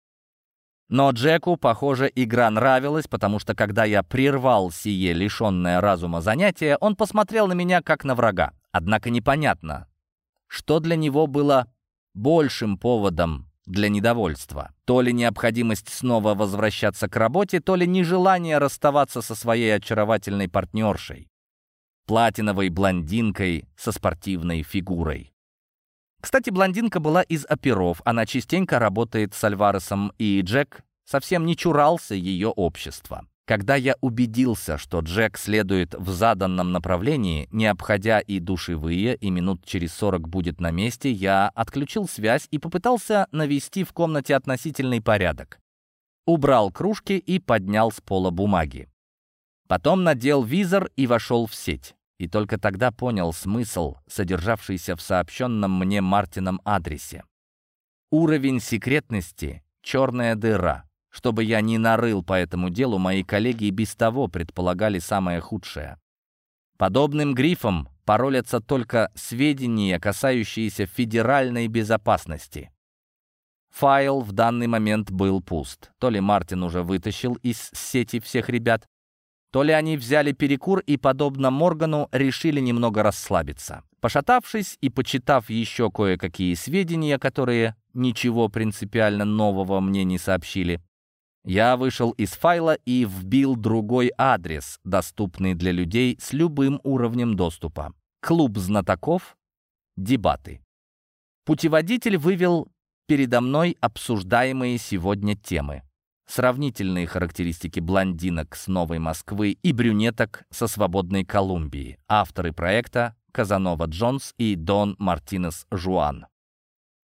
Но Джеку, похоже, игра нравилась, потому что когда я прервал сие лишенное разума занятие, он посмотрел на меня как на врага. Однако непонятно, что для него было большим поводом для недовольства. То ли необходимость снова возвращаться к работе, то ли нежелание расставаться со своей очаровательной партнершей, платиновой блондинкой со спортивной фигурой. Кстати, блондинка была из оперов, она частенько работает с Альваресом, и Джек совсем не чурался ее общества. Когда я убедился, что Джек следует в заданном направлении, не обходя и душевые, и минут через 40 будет на месте, я отключил связь и попытался навести в комнате относительный порядок. Убрал кружки и поднял с пола бумаги. Потом надел визор и вошел в сеть. И только тогда понял смысл, содержавшийся в сообщенном мне Мартином адресе. Уровень секретности — черная дыра. Чтобы я не нарыл по этому делу, мои коллеги и без того предполагали самое худшее. Подобным грифом паролятся только сведения, касающиеся федеральной безопасности. Файл в данный момент был пуст. То ли Мартин уже вытащил из сети всех ребят, то ли они взяли перекур и, подобно Моргану, решили немного расслабиться. Пошатавшись и почитав еще кое-какие сведения, которые ничего принципиально нового мне не сообщили, я вышел из файла и вбил другой адрес, доступный для людей с любым уровнем доступа. Клуб знатоков, дебаты. Путеводитель вывел передо мной обсуждаемые сегодня темы. Сравнительные характеристики блондинок с Новой Москвы и брюнеток со Свободной Колумбии. Авторы проекта — Казанова Джонс и Дон Мартинес Жуан.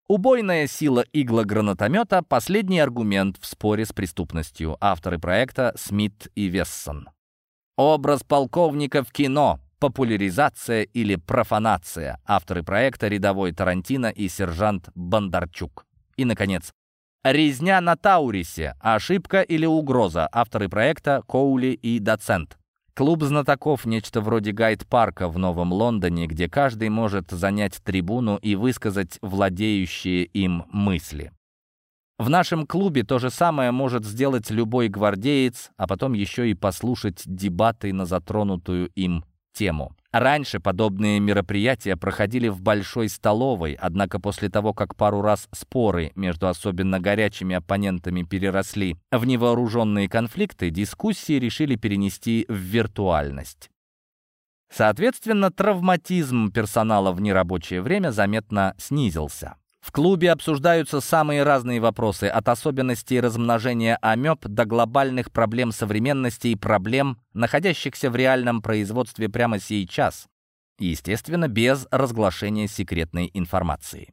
Убойная сила иглогранатомета — последний аргумент в споре с преступностью. Авторы проекта Смит и Вессон. Образ полковника в кино. Популяризация или профанация. Авторы проекта рядовой Тарантино и сержант Бондарчук. И, наконец, резня на Таурисе. Ошибка или угроза. Авторы проекта Коули и Доцент. Клуб знатоков — нечто вроде гайд-парка в Новом Лондоне, где каждый может занять трибуну и высказать владеющие им мысли. В нашем клубе то же самое может сделать любой гвардеец, а потом еще и послушать дебаты на затронутую им тему. Раньше подобные мероприятия проходили в большой столовой, однако после того, как пару раз споры между особенно горячими оппонентами переросли в невооруженные конфликты, дискуссии решили перенести в виртуальность. Соответственно, травматизм персонала в нерабочее время заметно снизился. В клубе обсуждаются самые разные вопросы, от особенностей размножения амеб до глобальных проблем современности и проблем, находящихся в реальном производстве прямо сейчас, естественно, без разглашения секретной информации.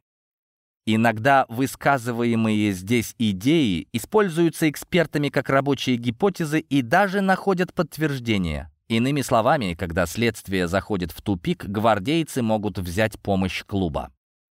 Иногда высказываемые здесь идеи используются экспертами как рабочие гипотезы и даже находят подтверждение. Иными словами, когда следствие заходит в тупик, гвардейцы могут взять помощь клуба.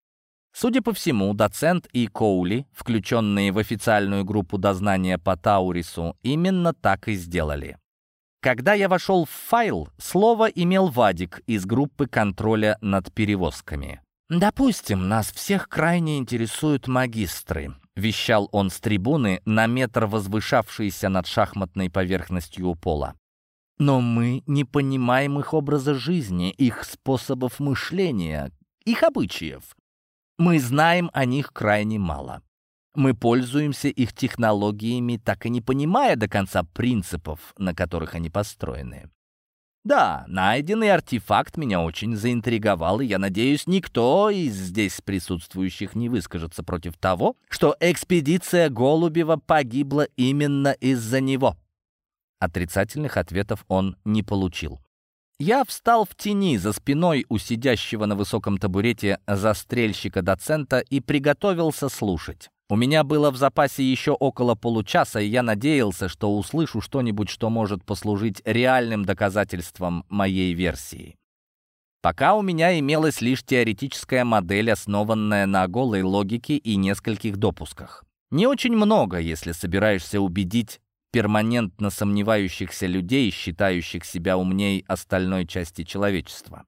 Судя по всему, Доцент и Коули, включенные в официальную группу дознания по Таурису, именно так и сделали. Когда я вошел в файл, слово имел Вадик из группы контроля над перевозками. «Допустим, нас всех крайне интересуют магистры», — вещал он с трибуны, на метр возвышавшейся над шахматной поверхностью у пола. «Но мы не понимаем их образа жизни, их способов мышления, их обычаев. Мы знаем о них крайне мало. Мы пользуемся их технологиями, так и не понимая до конца принципов, на которых они построены. Да, найденный артефакт меня очень заинтриговал, и я надеюсь, никто из здесь присутствующих не выскажется против того, что экспедиция Голубева погибла именно из-за него». Отрицательных ответов он не получил. Я встал в тени за спиной у сидящего на высоком табурете застрельщика-доцента и приготовился слушать. У меня было в запасе еще около получаса, и я надеялся, что услышу что-нибудь, что может послужить реальным доказательством моей версии. Пока у меня имелась лишь теоретическая модель, основанная на голой логике и нескольких допусках. Не очень много, если собираешься убедить перманентно сомневающихся людей, считающих себя умней остальной части человечества.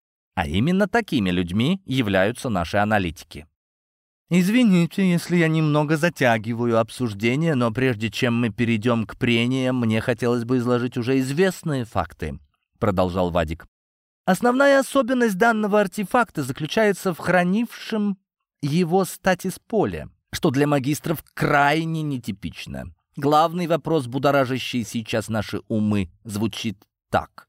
А именно такими людьми являются наши аналитики. «Извините, если я немного затягиваю обсуждение, но прежде чем мы перейдем к прениям, мне хотелось бы изложить уже известные факты», — продолжал Вадик. «Основная особенность данного артефакта заключается в хранившем его статис-поле, что для магистров крайне нетипично. Главный вопрос, будоражащий сейчас наши умы, звучит так.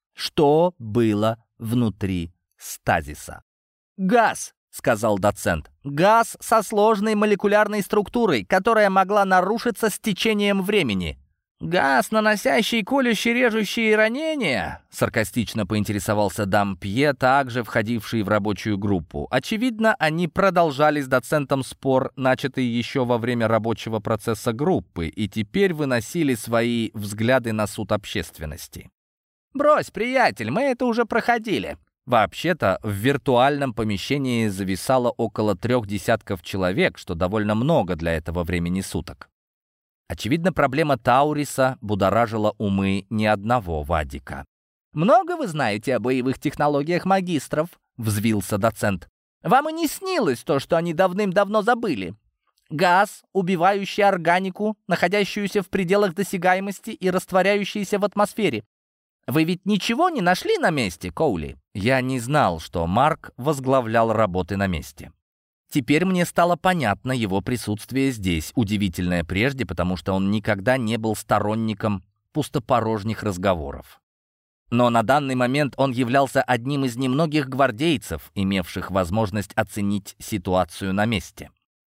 Что было внутри стазиса?» «Газ», — сказал доцент. «Газ со сложной молекулярной структурой, которая могла нарушиться с течением времени». «Газ, наносящий колющие, режущие ранения?» — саркастично поинтересовался Дампье, также входивший в рабочую группу. Очевидно, они продолжали с доцентом спор, начатый еще во время рабочего процесса группы, и теперь выносили свои взгляды на суд общественности. «Брось, приятель, мы это уже проходили». Вообще-то, в виртуальном помещении зависало около 3 десятков человек, что довольно много для этого времени суток. Очевидно, проблема Тауриса будоражила умы ни одного Вадика. «Много вы знаете о боевых технологиях магистров?» — взвился доцент. «Вам и не снилось то, что они давным-давно забыли. Газ, убивающий органику, находящуюся в пределах досягаемости и растворяющийся в атмосфере. Вы ведь ничего не нашли на месте, Коули?» Я не знал, что Марк возглавлял работы на месте. Теперь мне стало понятно его присутствие здесь, удивительное прежде, потому что он никогда не был сторонником пустопорожних разговоров. Но на данный момент он являлся одним из немногих гвардейцев, имевших возможность оценить ситуацию на месте.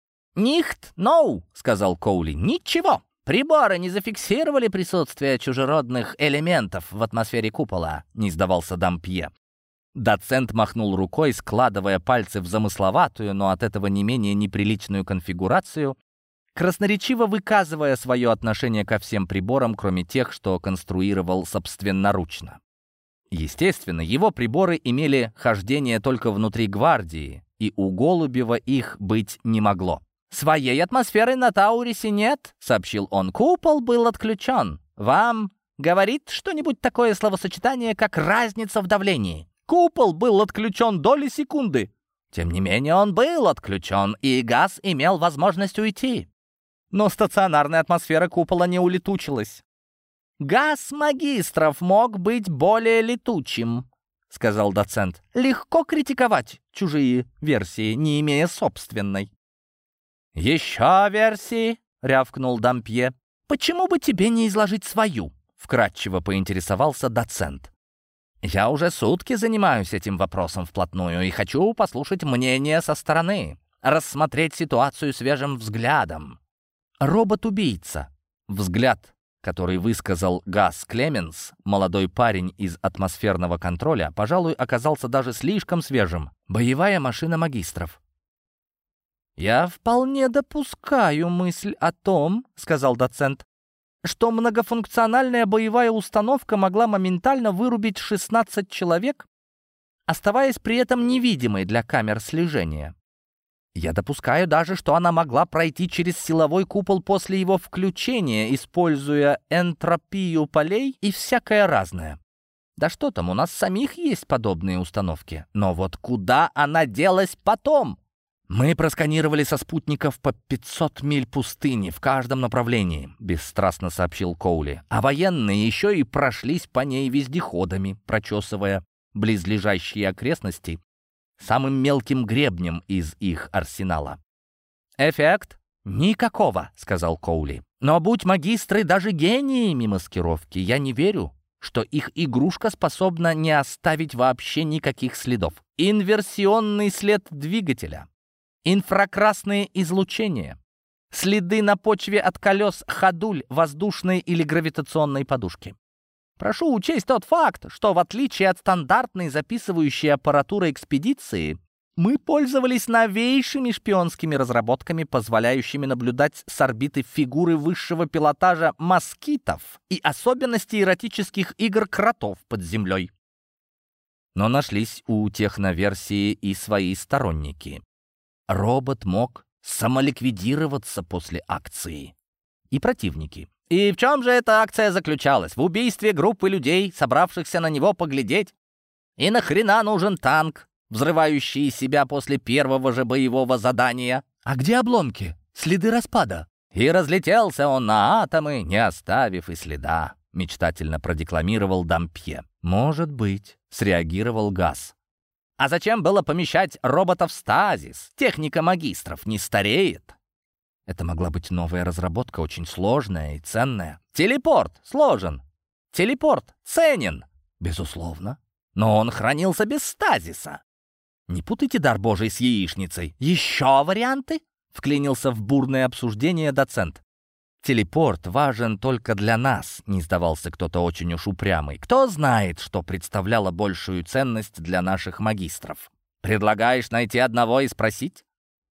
«Нихт, ноу», — сказал Коули, — «ничего. Приборы не зафиксировали присутствие чужеродных элементов в атмосфере купола», — не сдавался Дампье. Доцент махнул рукой, складывая пальцы в замысловатую, но от этого не менее неприличную конфигурацию, красноречиво выказывая свое отношение ко всем приборам, кроме тех, что конструировал собственноручно. Естественно, его приборы имели хождение только внутри гвардии, и у Голубева их быть не могло. «Своей атмосферы на Таурисе нет», — сообщил он. «Купол был отключен. Вам говорит что-нибудь такое словосочетание, как разница в давлении?» «Купол был отключен доли секунды». «Тем не менее, он был отключен, и газ имел возможность уйти. Но стационарная атмосфера купола не улетучилась». «Газ магистров мог быть более летучим», — сказал доцент. «Легко критиковать чужие версии, не имея собственной». «Еще версии?» — рявкнул Дампье. «Почему бы тебе не изложить свою?» — вкратчиво поинтересовался доцент. «Я уже сутки занимаюсь этим вопросом вплотную и хочу послушать мнение со стороны, рассмотреть ситуацию свежим взглядом. Робот-убийца». Взгляд, который высказал Газ Клеменс, молодой парень из атмосферного контроля, пожалуй, оказался даже слишком свежим. «Боевая машина магистров». «Я вполне допускаю мысль о том, — сказал доцент, — что многофункциональная боевая установка могла моментально вырубить 16 человек, оставаясь при этом невидимой для камер слежения. Я допускаю даже, что она могла пройти через силовой купол после его включения, используя энтропию полей и всякое разное. Да что там, у нас самих есть подобные установки. Но вот куда она делась потом? «Мы просканировали со спутников по 500 миль пустыни в каждом направлении», — бесстрастно сообщил Коули. «А военные еще и прошлись по ней вездеходами, прочесывая близлежащие окрестности самым мелким гребнем из их арсенала». «Эффект?» «Никакого», — сказал Коули. «Но будь магистры даже гениями маскировки, я не верю, что их игрушка способна не оставить вообще никаких следов. Инверсионный след двигателя, инфракрасные излучения, следы на почве от колес ходуль, воздушной или гравитационной подушки. Прошу учесть тот факт, что в отличие от стандартной записывающей аппаратуры экспедиции, мы пользовались новейшими шпионскими разработками, позволяющими наблюдать с орбиты фигуры высшего пилотажа москитов и особенности эротических игр кротов под землей. Но нашлись у техноверсии и свои сторонники. Робот мог самоликвидироваться после акции. И противники. И в чем же эта акция заключалась? В убийстве группы людей, собравшихся на него поглядеть? И нахрена нужен танк, взрывающий себя после первого же боевого задания? А где обломки? Следы распада? И разлетелся он на атомы, не оставив и следа, мечтательно продекламировал Дампье. «Может быть», — среагировал Газ. «А зачем было помещать робота в стазис? Техника магистров не стареет». Это могла быть новая разработка, очень сложная и ценная. Телепорт сложен. Телепорт ценен. Безусловно. Но он хранился без стазиса. Не путайте дар Божий с яичницей. Еще варианты? Вклинился в бурное обсуждение доцент. Телепорт важен только для нас, не сдавался кто-то очень уж упрямый. Кто знает, что представляло большую ценность для наших магистров? Предлагаешь найти одного и спросить?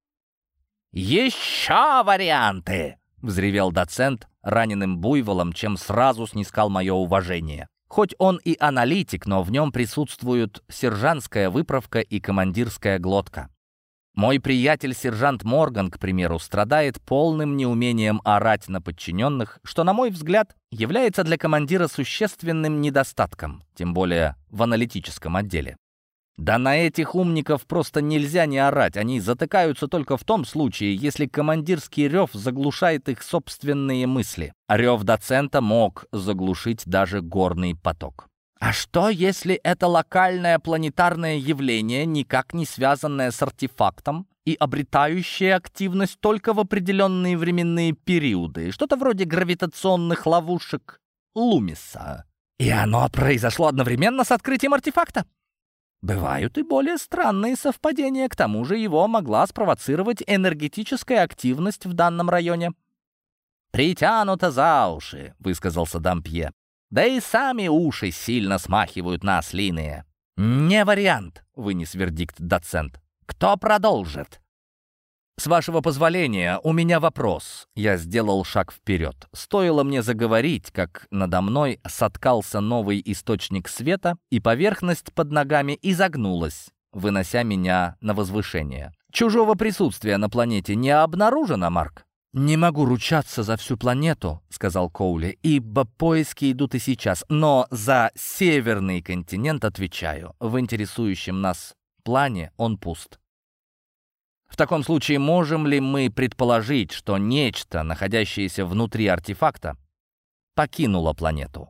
«Еще варианты!» — взревел доцент раненым буйволом, чем сразу снискал мое уважение. Хоть он и аналитик, но в нем присутствуют сержантская выправка и командирская глотка. Мой приятель сержант Морган, к примеру, страдает полным неумением орать на подчиненных, что, на мой взгляд, является для командира существенным недостатком, тем более в аналитическом отделе. Да на этих умников просто нельзя не орать, они затыкаются только в том случае, если командирский рев заглушает их собственные мысли. Рев доцента мог заглушить даже горный поток. А что, если это локальное планетарное явление, никак не связанное с артефактом и обретающее активность только в определенные временные периоды, что-то вроде гравитационных ловушек Лумиса? И оно произошло одновременно с открытием артефакта? Бывают и более странные совпадения, к тому же его могла спровоцировать энергетическая активность в данном районе. «Притянуто за уши», — высказался Дампье. «Да и сами уши сильно смахивают на ослиные. «Не вариант», — вынес вердикт доцент. «Кто продолжит?» «С вашего позволения, у меня вопрос». Я сделал шаг вперед. Стоило мне заговорить, как надо мной соткался новый источник света, и поверхность под ногами изогнулась, вынося меня на возвышение. «Чужого присутствия на планете не обнаружено, Марк?» «Не могу ручаться за всю планету», — сказал Коули, «ибо поиски идут и сейчас. Но за северный континент отвечаю. В интересующем нас плане он пуст». В таком случае, можем ли мы предположить, что нечто, находящееся внутри артефакта, покинуло планету?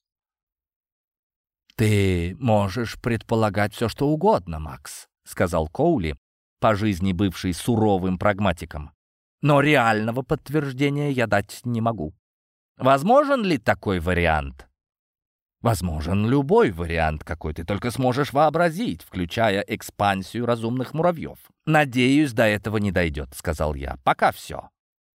«Ты можешь предполагать все, что угодно, Макс», — сказал Коули, по жизни бывший суровым прагматиком. «Но реального подтверждения я дать не могу. Возможен ли такой вариант?» «Возможен любой вариант, какой ты только сможешь вообразить, включая экспансию разумных муравьев. Надеюсь, до этого не дойдет», — сказал я. «Пока все».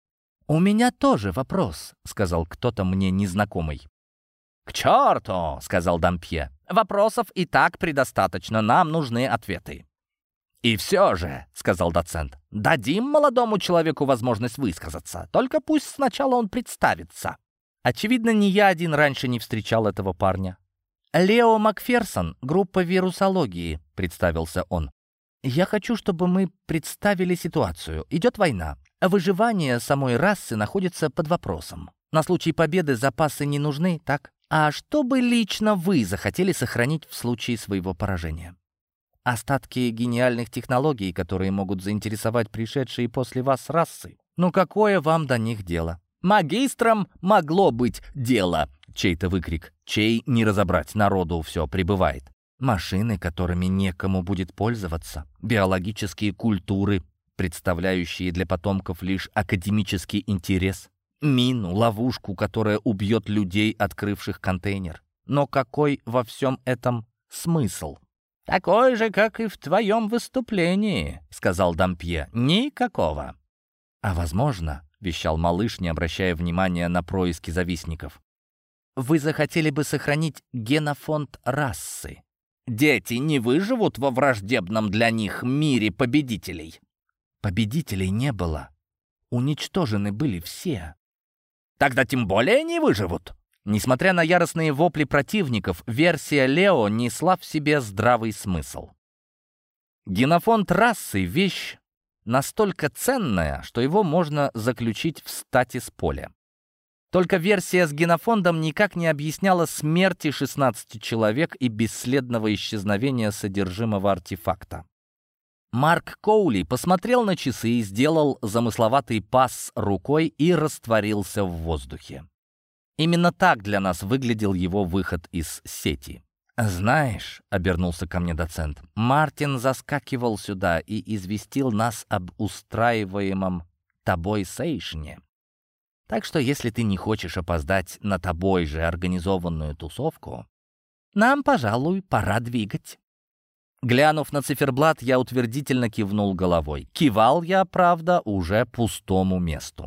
«У меня тоже вопрос», — сказал кто-то мне незнакомый. «К черту!» — сказал Дампье. «Вопросов и так предостаточно, нам нужны ответы». «И все же», — сказал доцент, — «дадим молодому человеку возможность высказаться, только пусть сначала он представится». Очевидно, ни я один раньше не встречал этого парня. «Лео Макферсон, группа вирусологии», — представился он. «Я хочу, чтобы мы представили ситуацию. Идет война. Выживание самой расы находится под вопросом. На случай победы запасы не нужны, так? А что бы лично вы захотели сохранить в случае своего поражения? Остатки гениальных технологий, которые могут заинтересовать пришедшие после вас расы? Ну какое вам до них дело?» «Магистрам могло быть дело!» — чей-то выкрик. Чей — не разобрать, народу все прибывает. Машины, которыми некому будет пользоваться. Биологические культуры, представляющие для потомков лишь академический интерес. Мину, ловушку, которая убьет людей, открывших контейнер. Но какой во всем этом смысл? «Такой же, как и в твоем выступлении», — сказал Дампье. «Никакого». «А возможно, — вещал малыш, не обращая внимания на происки завистников, — вы захотели бы сохранить генофонд расы. Дети не выживут во враждебном для них мире победителей». «Победителей не было. Уничтожены были все». «Тогда тем более не выживут». Несмотря на яростные вопли противников, версия Лео несла в себе здравый смысл. Генофонд расы — вещь настолько ценная, что его можно заключить в статис поле. Только версия с генофондом никак не объясняла смерти 16 человек и бесследного исчезновения содержимого артефакта. Марк Коули посмотрел на часы и сделал замысловатый пас рукой и растворился в воздухе. Именно так для нас выглядел его выход из сети. «Знаешь», — обернулся ко мне доцент, — «Мартин заскакивал сюда и известил нас об устраиваемом тобой сейшне. Так что если ты не хочешь опоздать на тобой же организованную тусовку, нам, пожалуй, пора двигать». Глянув на циферблат, я утвердительно кивнул головой. Кивал я, правда, уже пустому месту.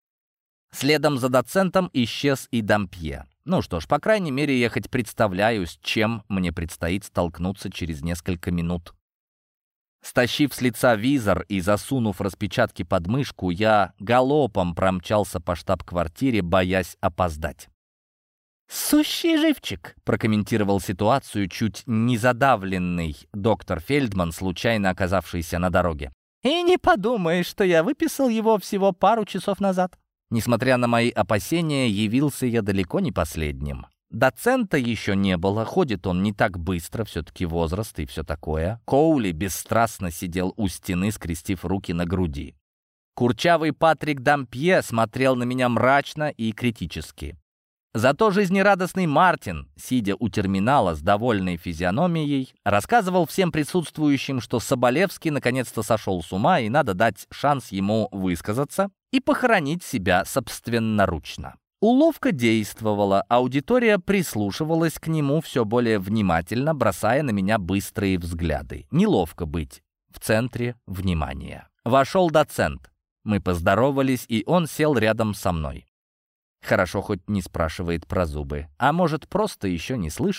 Следом за доцентом исчез и Дампье. Ну что ж, по крайней мере, я хоть представляю, с чем мне предстоит столкнуться через несколько минут. Стащив с лица визор и засунув распечатки под мышку, я галопом промчался по штаб-квартире, боясь опоздать. «Сущий живчик», — прокомментировал ситуацию чуть не задавленный доктор Фельдман, случайно оказавшийся на дороге. «И не подумай, что я выписал его всего пару часов назад». Несмотря на мои опасения, явился я далеко не последним. Доцента еще не было, ходит он не так быстро, все-таки возраст и все такое. Коули бесстрастно сидел у стены, скрестив руки на груди. Курчавый Патрик Дампье смотрел на меня мрачно и критически. Зато жизнерадостный Мартин, сидя у терминала с довольной физиономией, рассказывал всем присутствующим, что Соболевский наконец-то сошел с ума и надо дать шанс ему высказаться и похоронить себя собственноручно. Уловка действовала, аудитория прислушивалась к нему все более внимательно, бросая на меня быстрые взгляды. Неловко быть в центре внимания. Вошел доцент. Мы поздоровались, и он сел рядом со мной. Хорошо, хоть не спрашивает про зубы. А может, просто еще не слышал?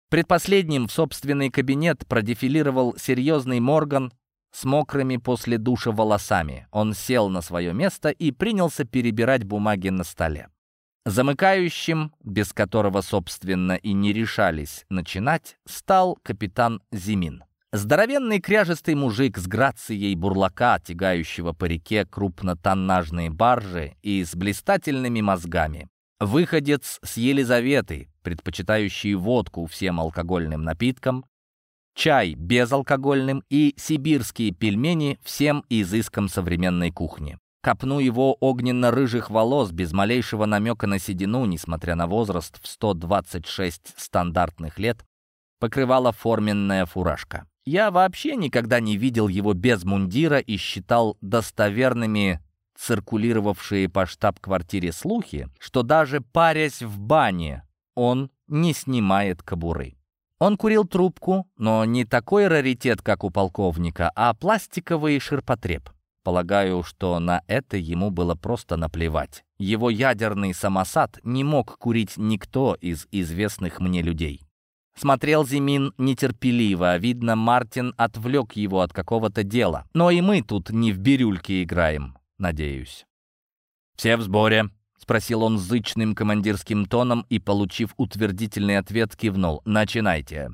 Предпоследним в собственный кабинет продефилировал серьезный Морган с мокрыми после душа волосами. Он сел на свое место и принялся перебирать бумаги на столе. Замыкающим, без которого, собственно, и не решались начинать, стал капитан Зимин. Здоровенный кряжестый мужик с грацией бурлака, тягающего по реке крупнотоннажные баржи и с блистательными мозгами. Выходец с Елизаветы, предпочитающий водку всем алкогольным напиткам, чай безалкогольным и сибирские пельмени всем изыскам современной кухни. Копну его огненно-рыжих волос без малейшего намека на седину, несмотря на возраст в 126 стандартных лет, покрывала форменная фуражка. Я вообще никогда не видел его без мундира и считал достоверными циркулировавшие по штаб-квартире слухи, что даже парясь в бане, он не снимает кобуры. Он курил трубку, но не такой раритет, как у полковника, а пластиковый ширпотреб. Полагаю, что на это ему было просто наплевать. Его ядерный самосад не мог курить никто из известных мне людей. Смотрел Зимин нетерпеливо, видно, Мартин отвлек его от какого-то дела. Но и мы тут не в бирюльке играем, надеюсь. «Все в сборе?» — спросил он зычным командирским тоном и, получив утвердительный ответ, кивнул. «Начинайте».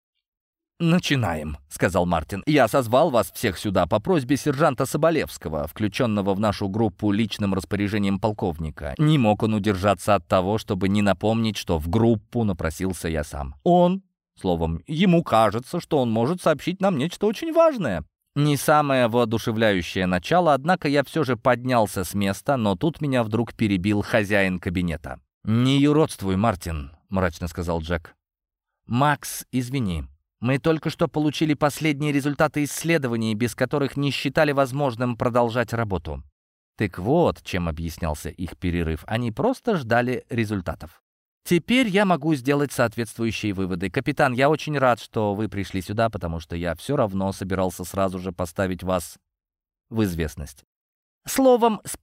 «Начинаем», — сказал Мартин. «Я созвал вас всех сюда по просьбе сержанта Соболевского, включенного в нашу группу личным распоряжением полковника. Не мог он удержаться от того, чтобы не напомнить, что в группу напросился я сам. Словом, ему кажется, что он может сообщить нам нечто очень важное». Не самое воодушевляющее начало, однако я все же поднялся с места, но тут меня вдруг перебил хозяин кабинета. «Не юродствуй, Мартин», — мрачно сказал Джек. «Макс, извини. Мы только что получили последние результаты исследований, без которых не считали возможным продолжать работу». Так вот, чем объяснялся их перерыв. Они просто ждали результатов. Теперь я могу сделать соответствующие выводы. Капитан, я очень рад, что вы пришли сюда, потому что я все равно собирался сразу же поставить вас в известность. Словом, с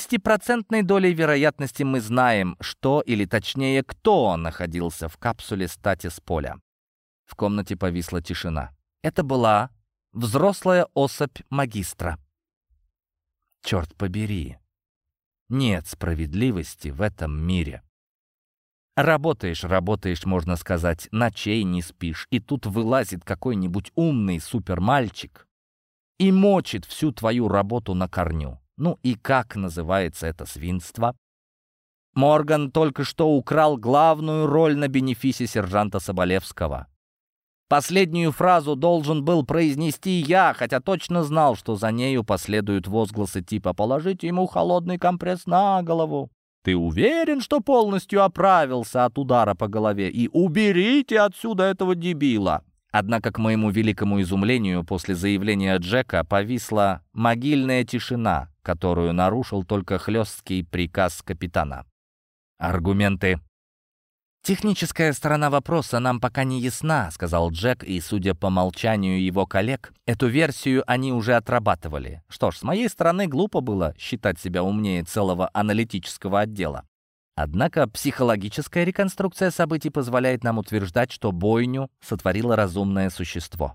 50% долей вероятности мы знаем, что, или точнее, кто находился в капсуле статис поля. В комнате повисла тишина. Это была взрослая особь магистра. Черт побери, нет справедливости в этом мире. Работаешь, можно сказать, ночей не спишь, и тут вылазит какой-нибудь умный супермальчик и мочит всю твою работу на корню. Ну и как называется это свинство? Морган только что украл главную роль на бенефисе сержанта Соболевского. Последнюю фразу должен был произнести я, хотя точно знал, что за нею последуют возгласы типа «положите ему холодный компресс на голову». «Ты уверен, что полностью оправился от удара по голове? И уберите отсюда этого дебила!» Однако, к моему великому изумлению, после заявления Джека повисла могильная тишина, которую нарушил только хлесткий приказ капитана. «Аргументы?» «Техническая сторона вопроса нам пока не ясна», — сказал Джек, и, судя по молчанию его коллег, эту версию они уже отрабатывали. Что ж, с моей стороны глупо было считать себя умнее целого аналитического отдела. Однако психологическая реконструкция событий позволяет нам утверждать, что бойню сотворило разумное существо.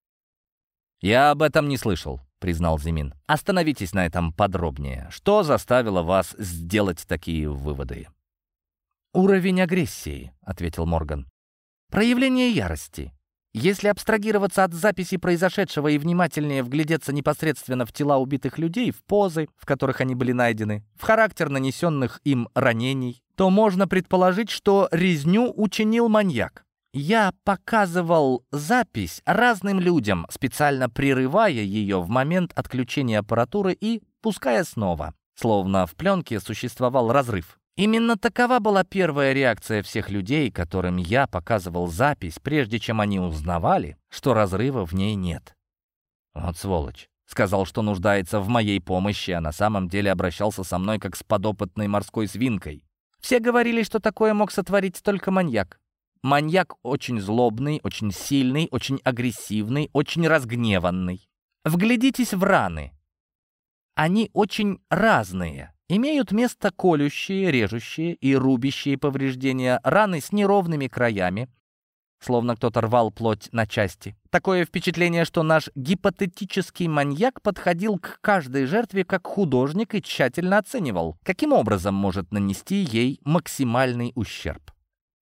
«Я об этом не слышал», — признал Зимин. «Остановитесь на этом подробнее. Что заставило вас сделать такие выводы?» «Уровень агрессии», — ответил Морган. «Проявление ярости. Если абстрагироваться от записи произошедшего и внимательнее вглядеться непосредственно в тела убитых людей, в позы, в которых они были найдены, в характер нанесенных им ранений, то можно предположить, что резню учинил маньяк. Я показывал запись разным людям, специально прерывая ее в момент отключения аппаратуры и пуская снова, словно в пленке существовал разрыв. Именно такова была первая реакция всех людей, которым я показывал запись, прежде чем они узнавали, что разрыва в ней нет. Вот сволочь. Сказал, что нуждается в моей помощи, а на самом деле обращался со мной как с подопытной морской свинкой. Все говорили, что такое мог сотворить только маньяк. Маньяк очень злобный, очень сильный, очень агрессивный, очень разгневанный. Вглядитесь в раны. Они очень разные. Имеют место колющие, режущие и рубящие повреждения, раны с неровными краями, словно кто-то рвал плоть на части. Такое впечатление, что наш гипотетический маньяк подходил к каждой жертве как художник и тщательно оценивал, каким образом может нанести ей максимальный ущерб.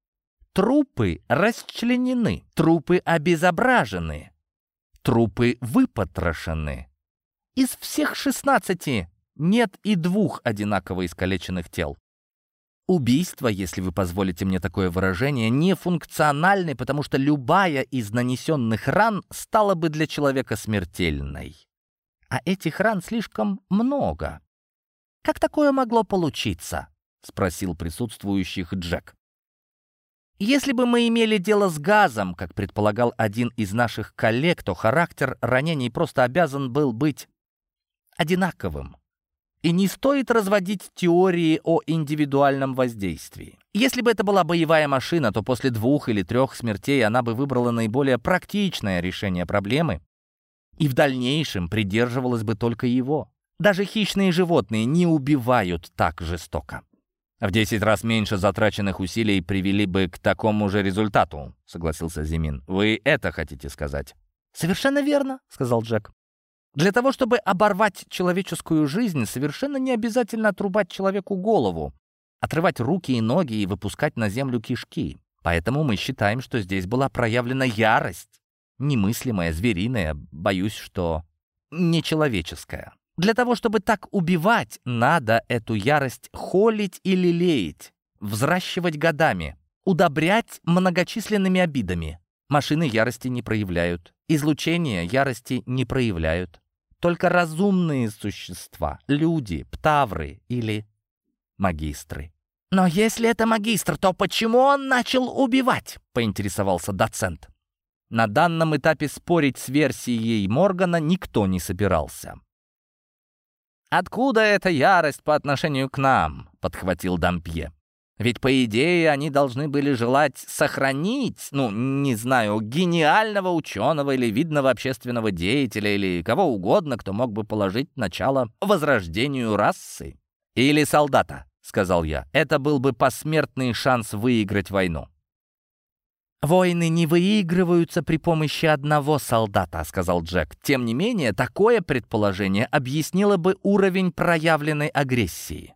Трупы расчленены, трупы обезображены, трупы выпотрошены. Из всех 16 нет и 2 одинаково искалеченных тел. Убийства, если вы позволите мне такое выражение, нефункциональны, потому что любая из нанесенных ран стала бы для человека смертельной. А этих ран слишком много. «Как такое могло получиться?» — спросил присутствующих Джек. «Если бы мы имели дело с газом, как предполагал один из наших коллег, то характер ранений просто обязан был быть одинаковым. И не стоит разводить теории о индивидуальном воздействии. Если бы это была боевая машина, то после 2 или 3 смертей она бы выбрала наиболее практичное решение проблемы и в дальнейшем придерживалась бы только его. Даже хищные животные не убивают так жестоко. В 10 раз меньше затраченных усилий привели бы к такому же результату, согласился Зимин. Вы это хотите сказать? Совершенно верно, сказал Джек. Для того, чтобы оборвать человеческую жизнь, совершенно не обязательно отрубать человеку голову, отрывать руки и ноги и выпускать на землю кишки. Поэтому мы считаем, что здесь была проявлена ярость, немыслимая, звериная, боюсь, что нечеловеческая. Для того, чтобы так убивать, надо эту ярость холить и лелеять, взращивать годами, удобрять многочисленными обидами. Машины ярости не проявляют, излучения ярости не проявляют. Только разумные существа, люди, птавры или магистры. «Но если это магистр, то почему он начал убивать?» — поинтересовался доцент. На данном этапе спорить с версией Моргана никто не собирался. «Откуда эта ярость по отношению к нам?» — подхватил Дампье. «Ведь, по идее, они должны были желать сохранить, гениального ученого или видного общественного деятеля или кого угодно, кто мог бы положить начало возрождению расы. Или солдата», — сказал я. «Это был бы посмертный шанс выиграть войну». «Войны не выигрываются при помощи одного солдата», — сказал Джек. «Тем не менее, такое предположение объяснило бы уровень проявленной агрессии».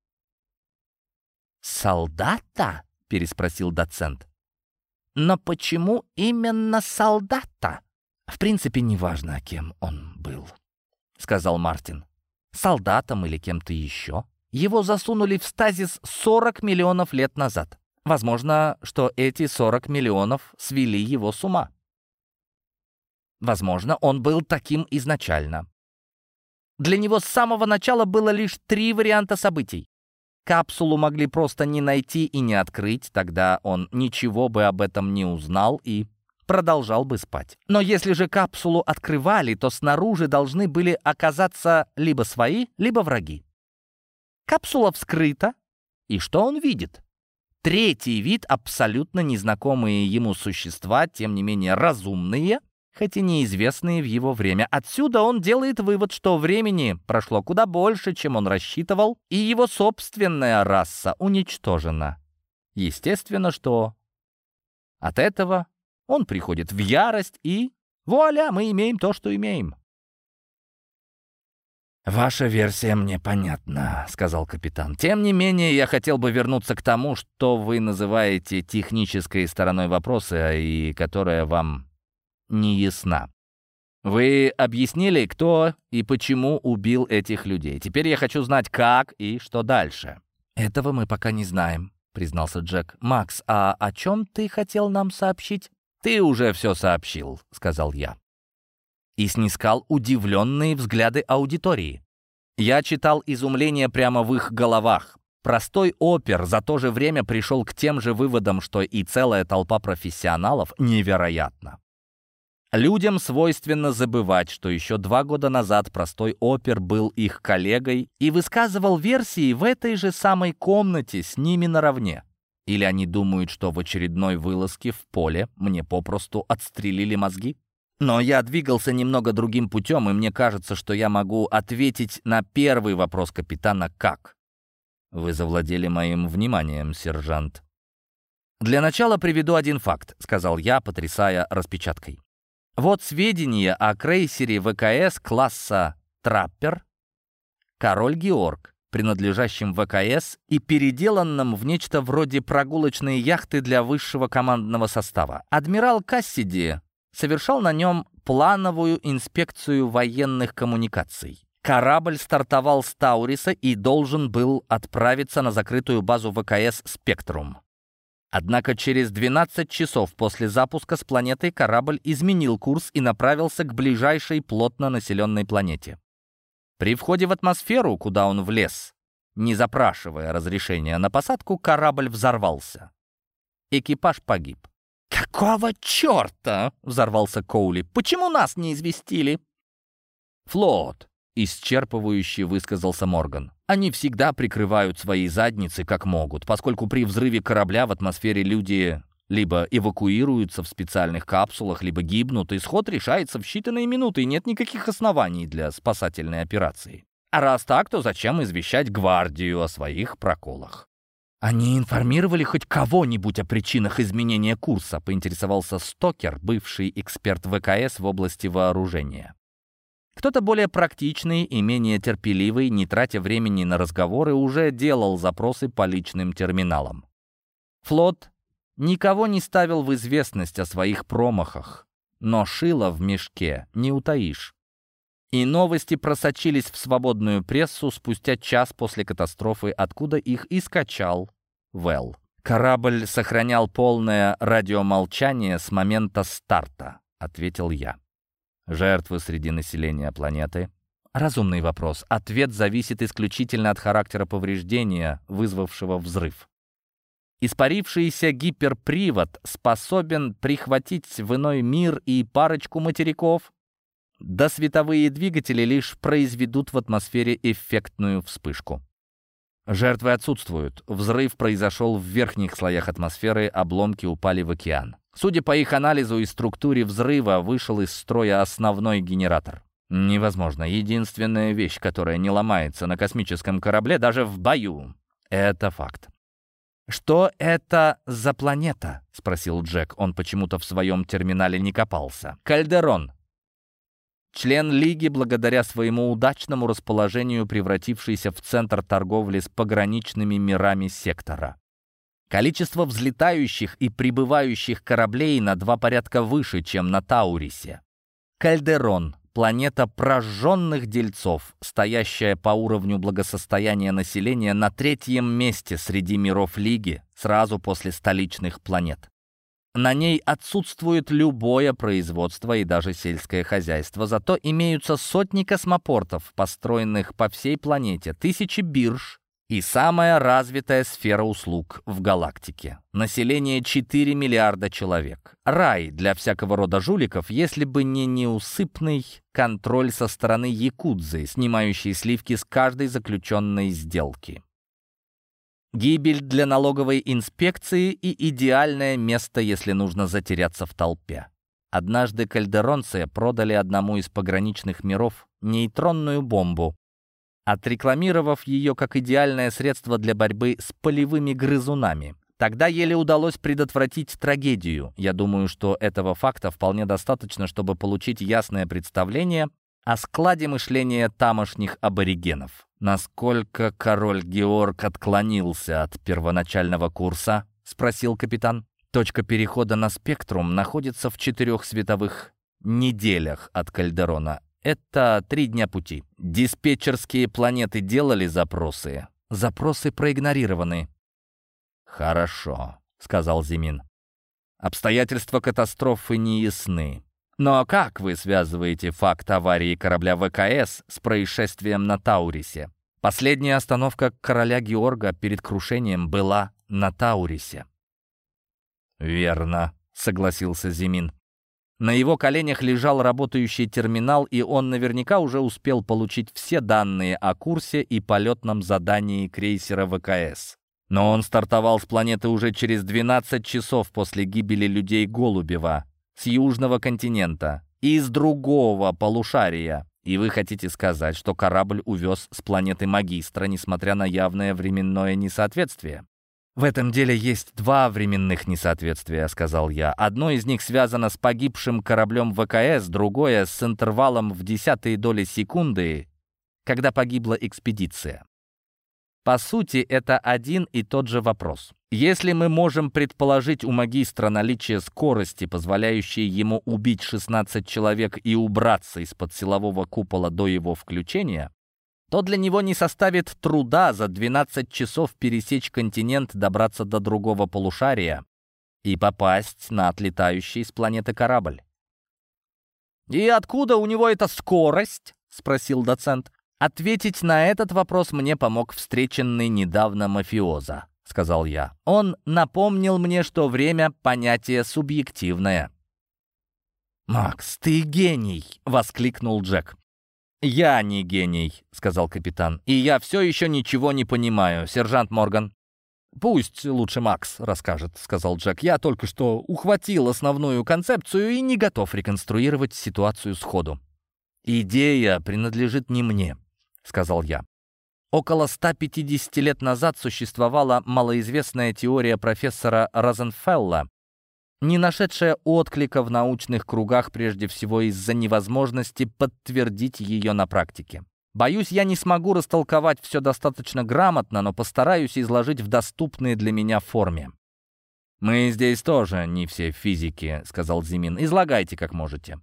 «Солдата?» — переспросил доцент. «Но почему именно солдата?» «В принципе, неважно, кем он был», — сказал Мартин. «Солдатом или кем-то еще. Его засунули в стазис 40 миллионов лет назад. Возможно, что эти 40 миллионов свели его с ума. Возможно, он был таким изначально. Для него с самого начала было лишь 3 варианта событий. Капсулу могли просто не найти и не открыть, тогда он ничего бы об этом не узнал и продолжал бы спать. Но если же капсулу открывали, то снаружи должны были оказаться либо свои, либо враги. Капсула вскрыта, и что он видит? Третий вид, абсолютно незнакомые ему существа, тем не менее разумные, хоть и неизвестные в его время. Отсюда он делает вывод, что времени прошло куда больше, чем он рассчитывал, и его собственная раса уничтожена. Естественно, что от этого он приходит в ярость, и вуаля, мы имеем то, что имеем. «Ваша версия мне понятна», — сказал капитан. «Тем не менее, я хотел бы вернуться к тому, что вы называете технической стороной вопроса, и которая вам не ясна. Вы объяснили, кто и почему убил этих людей. Теперь я хочу знать, как и что дальше». «Этого мы пока не знаем», — признался Джек. «Макс, а о чем ты хотел нам сообщить?» «Ты уже все сообщил», — сказал я. И снискал удивленные взгляды аудитории. Я читал изумление прямо в их головах. Простой опер за то же время пришел к тем же выводам, что и целая толпа профессионалов. Невероятно. Людям свойственно забывать, что еще 2 года назад простой опер был их коллегой и высказывал версии в этой же самой комнате с ними наравне. Или они думают, что в очередной вылазке в поле мне попросту отстрелили мозги? Но я двигался немного другим путем, и мне кажется, что я могу ответить на первый вопрос капитана «как?». Вы завладели моим вниманием, сержант. «Для начала приведу один факт», — сказал я, потрясая распечаткой. «Вот сведения о крейсере ВКС класса «Траппер» «Король Георг», принадлежащем ВКС и переделанном в нечто вроде прогулочной яхты для высшего командного состава. Адмирал Кассиди совершал на нем плановую инспекцию военных коммуникаций. Корабль стартовал с Тауриса и должен был отправиться на закрытую базу ВКС «Спектрум». Однако через 12 часов после запуска с планеты корабль изменил курс и направился к ближайшей плотно населенной планете. При входе в атмосферу, куда он влез, не запрашивая разрешения на посадку, корабль взорвался. Экипаж погиб. «Какого черта?» — взорвался Коули. «Почему нас не известили?» «Флот», — исчерпывающе высказался Морган. «Они всегда прикрывают свои задницы как могут, поскольку при взрыве корабля в атмосфере люди либо эвакуируются в специальных капсулах, либо гибнут. Исход решается в считанные минуты, и нет никаких оснований для спасательной операции. А раз так, то зачем извещать гвардию о своих проколах?» «Они информировали хоть кого-нибудь о причинах изменения курса?» — поинтересовался Стокер, бывший эксперт ВКС в области вооружения. Кто-то более практичный и менее терпеливый, не тратя времени на разговоры, уже делал запросы по личным терминалам. Флот никого не ставил в известность о своих промахах, но шило в мешке не утаишь. И новости просочились в свободную прессу спустя час после катастрофы, откуда их и скачал Вэлл. «Корабль сохранял полное радиомолчание с момента старта», — ответил я. «Жертвы среди населения планеты?» Разумный вопрос. Ответ зависит исключительно от характера повреждения, вызвавшего взрыв. Испарившийся гиперпривод способен прихватить в иной мир и парочку материков, да световые двигатели лишь произведут в атмосфере эффектную вспышку. Жертвы отсутствуют. Взрыв произошел в верхних слоях атмосферы, обломки упали в океан. Судя по их анализу и структуре взрыва, вышел из строя основной генератор. Невозможно. Единственная вещь, которая не ломается на космическом корабле, даже в бою. Это факт. «Что это за планета?» — спросил Джек. Он почему-то в своем терминале не копался. «Кальдерон. Член Лиги, благодаря своему удачному расположению, превратившийся в центр торговли с пограничными мирами сектора. Количество взлетающих и прибывающих кораблей на 2 порядка выше, чем на Таурисе. Кальдерон — планета прожженных дельцов, стоящая по уровню благосостояния населения на 3-м месте среди миров Лиги, сразу после столичных планет. На ней отсутствует любое производство и даже сельское хозяйство, зато имеются сотни космопортов, построенных по всей планете, тысячи бирж и самая развитая сфера услуг в галактике. Население 4 миллиарда человек. Рай для всякого рода жуликов, если бы не неусыпный контроль со стороны якудзы, снимающей сливки с каждой заключенной сделки. Гибель для налоговой инспекции и идеальное место, если нужно затеряться в толпе. Однажды кальдеронцы продали одному из пограничных миров нейтронную бомбу, отрекламировав ее как идеальное средство для борьбы с полевыми грызунами. Тогда еле удалось предотвратить трагедию. Я думаю, что этого факта вполне достаточно, чтобы получить ясное представление о складе мышления тамошних аборигенов. «Насколько король Георг отклонился от первоначального курса?» — спросил капитан. «Точка перехода на спектрум находится в 4 световых неделях от Кальдерона. Это 3 дня пути. Диспетчерские планеты делали запросы. Запросы проигнорированы». «Хорошо», — сказал Зимин. «Обстоятельства катастрофы не ясны. Но как вы связываете факт аварии корабля ВКС с происшествием на Таурисе? Последняя остановка короля Георга перед крушением была на Таурисе». «Верно», — согласился Зимин. На его коленях лежал работающий терминал, и он наверняка уже успел получить все данные о курсе и полетном задании крейсера ВКС. Но он стартовал с планеты уже через 12 часов после гибели людей Голубева, с южного континента, из другого полушария. И вы хотите сказать, что корабль увез с планеты Магистра, несмотря на явное временное несоответствие? «В этом деле есть два временных несоответствия», — сказал я. «Одно из них связано с погибшим кораблем ВКС, другое — с интервалом в десятые доли секунды, когда погибла экспедиция. По сути, это один и тот же вопрос. Если мы можем предположить у магистра наличие скорости, позволяющей ему убить 16 человек и убраться из-под силового купола до его включения, то для него не составит труда за 12 часов пересечь континент, добраться до другого полушария и попасть на отлетающий с планеты корабль». «И откуда у него эта скорость?» — спросил доцент. «Ответить на этот вопрос мне помог встреченный недавно мафиоза», — сказал я. «Он напомнил мне, что время — понятие субъективное». «Макс, ты гений!» — воскликнул Джек. «Я не гений», — сказал капитан. «И я все еще ничего не понимаю, сержант Морган». «Пусть лучше Макс расскажет», — сказал Джек. «Я только что ухватил основную концепцию и не готов реконструировать ситуацию сходу». «Идея принадлежит не мне», — сказал я. Около 150 лет назад существовала малоизвестная теория профессора Розенфелла, не нашедшая отклика в научных кругах прежде всего из-за невозможности подтвердить ее на практике. Боюсь, я не смогу растолковать все достаточно грамотно, но постараюсь изложить в доступной для меня форме. «Мы здесь тоже не все физики», — сказал Зимин. «Излагайте, как можете».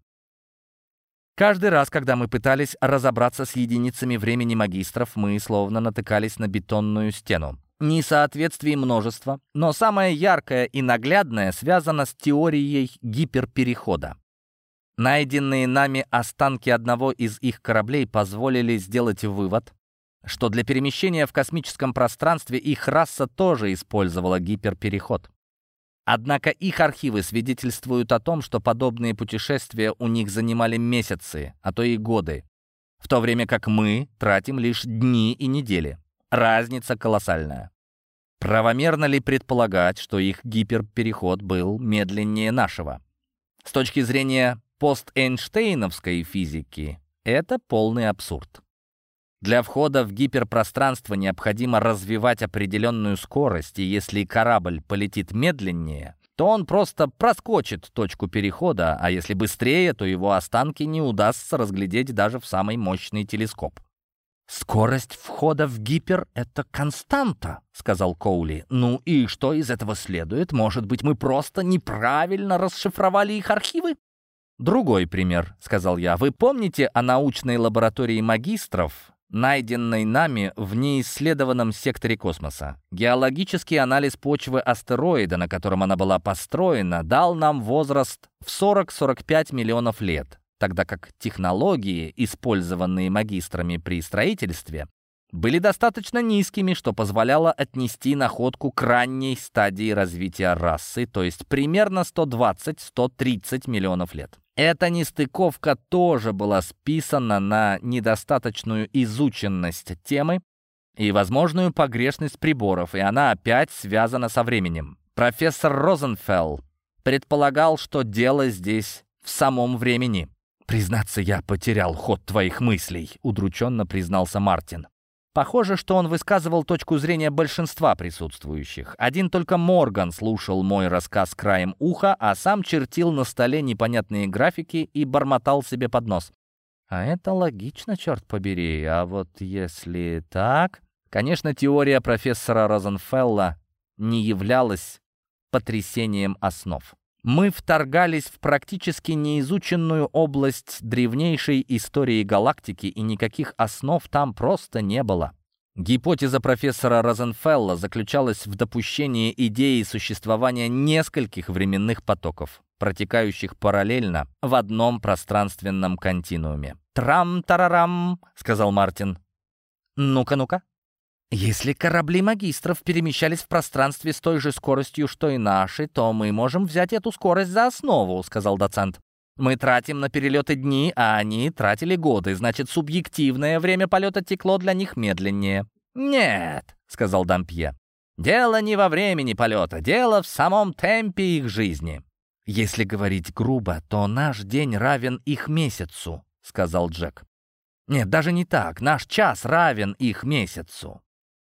Каждый раз, когда мы пытались разобраться с единицами времени магистров, мы словно натыкались на бетонную стену. Несоответствий множество, но самое яркое и наглядное связано с теорией гиперперехода. Найденные нами останки одного из их кораблей позволили сделать вывод, что для перемещения в космическом пространстве их раса тоже использовала гиперпереход. Однако их архивы свидетельствуют о том, что подобные путешествия у них занимали месяцы, а то и годы, в то время как мы тратим лишь дни и недели. Разница колоссальная. Правомерно ли предполагать, что их гиперпереход был медленнее нашего? С точки зрения пост-Эйнштейновской физики, это полный абсурд. Для входа в гиперпространство необходимо развивать определенную скорость, и если корабль полетит медленнее, то он просто проскочит точку перехода, а если быстрее, то его останки не удастся разглядеть даже в самый мощный телескоп. «Скорость входа в гипер — это константа», — сказал Коули. «Ну и что из этого следует? Может быть, мы просто неправильно расшифровали их архивы?» «Другой пример», — сказал я. «Вы помните о научной лаборатории магистров, найденной нами в неисследованном секторе космоса? Геологический анализ почвы астероида, на котором она была построена, дал нам возраст в 40-45 миллионов лет, тогда как технологии, использованные магистрами при строительстве, были достаточно низкими, что позволяло отнести находку к ранней стадии развития расы, то есть примерно 120-130 миллионов лет. Эта нестыковка тоже была списана на недостаточную изученность темы и возможную погрешность приборов, и она опять связана со временем. Профессор Розенфелл предполагал, что дело здесь в самом времени. «Признаться, я потерял ход твоих мыслей», — удрученно признался Мартин. Похоже, что он высказывал точку зрения большинства присутствующих. Один только Морган слушал мой рассказ краем уха, а сам чертил на столе непонятные графики и бормотал себе под нос. «А это логично, черт побери, а вот если так...» Конечно, теория профессора Розенфелла не являлась потрясением основ. Мы вторгались в практически неизученную область древнейшей истории галактики, и никаких основ там просто не было. Гипотеза профессора Розенфелла заключалась в допущении идеи существования нескольких временных потоков, протекающих параллельно в одном пространственном континууме. «Трам-тарарам», — сказал Мартин. «Ну-ка, ну-ка». «Если корабли магистров перемещались в пространстве с той же скоростью, что и наши, то мы можем взять эту скорость за основу», — сказал доцент. «Мы тратим на перелеты дни, а они тратили годы, значит, субъективное время полета текло для них медленнее». «Нет», — сказал Дампье, — «дело не во времени полета, дело в самом темпе их жизни». «Если говорить грубо, то наш день равен их месяцу», — сказал Джек. «Нет, даже не так, наш час равен их месяцу».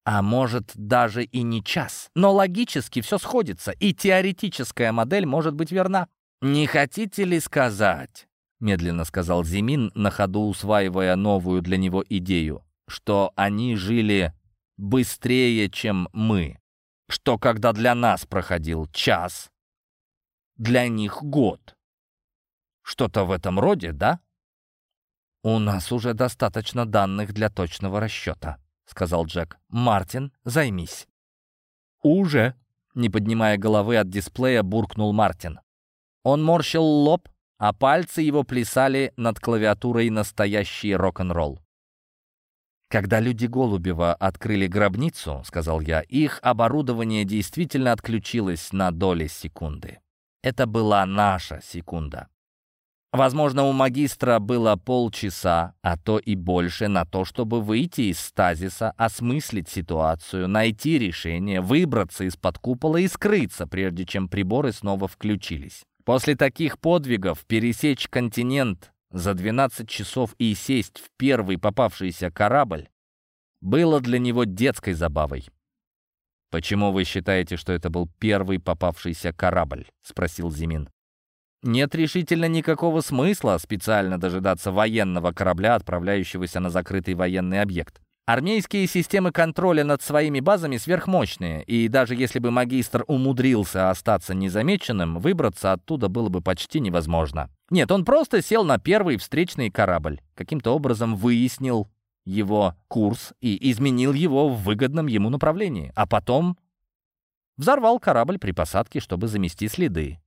А может, даже и не час. Но логически все сходится, и теоретическая модель может быть верна. «Не хотите ли сказать, — медленно сказал Зимин, на ходу усваивая новую для него идею, — что они жили быстрее, чем мы, что когда для нас проходил час, для них год? Что-то в этом роде, да?» «У нас уже достаточно данных для точного расчета», — сказал Джек. «Мартин, займись». «Уже», — не поднимая головы от дисплея, буркнул Мартин. Он морщил лоб, а пальцы его плясали над клавиатурой настоящий рок-н-ролл. «Когда люди Голубева открыли гробницу, — сказал я, — их оборудование действительно отключилось на доли секунды. Это была наша секунда. Возможно, у магистра было полчаса, а то и больше, на то, чтобы выйти из стазиса, осмыслить ситуацию, найти решение, выбраться из-под купола и скрыться, прежде чем приборы снова включились. После таких подвигов пересечь континент за 12 часов и сесть в первый попавшийся корабль было для него детской забавой. «Почему вы считаете, что это был первый попавшийся корабль?» — спросил Зимин. «Нет решительно никакого смысла специально дожидаться военного корабля, отправляющегося на закрытый военный объект. Армейские системы контроля над своими базами сверхмощные, и даже если бы магистр умудрился остаться незамеченным, выбраться оттуда было бы почти невозможно. Нет, он просто сел на первый встречный корабль, каким-то образом выяснил его курс и изменил его в выгодном ему направлении, а потом взорвал корабль при посадке, чтобы замести следы.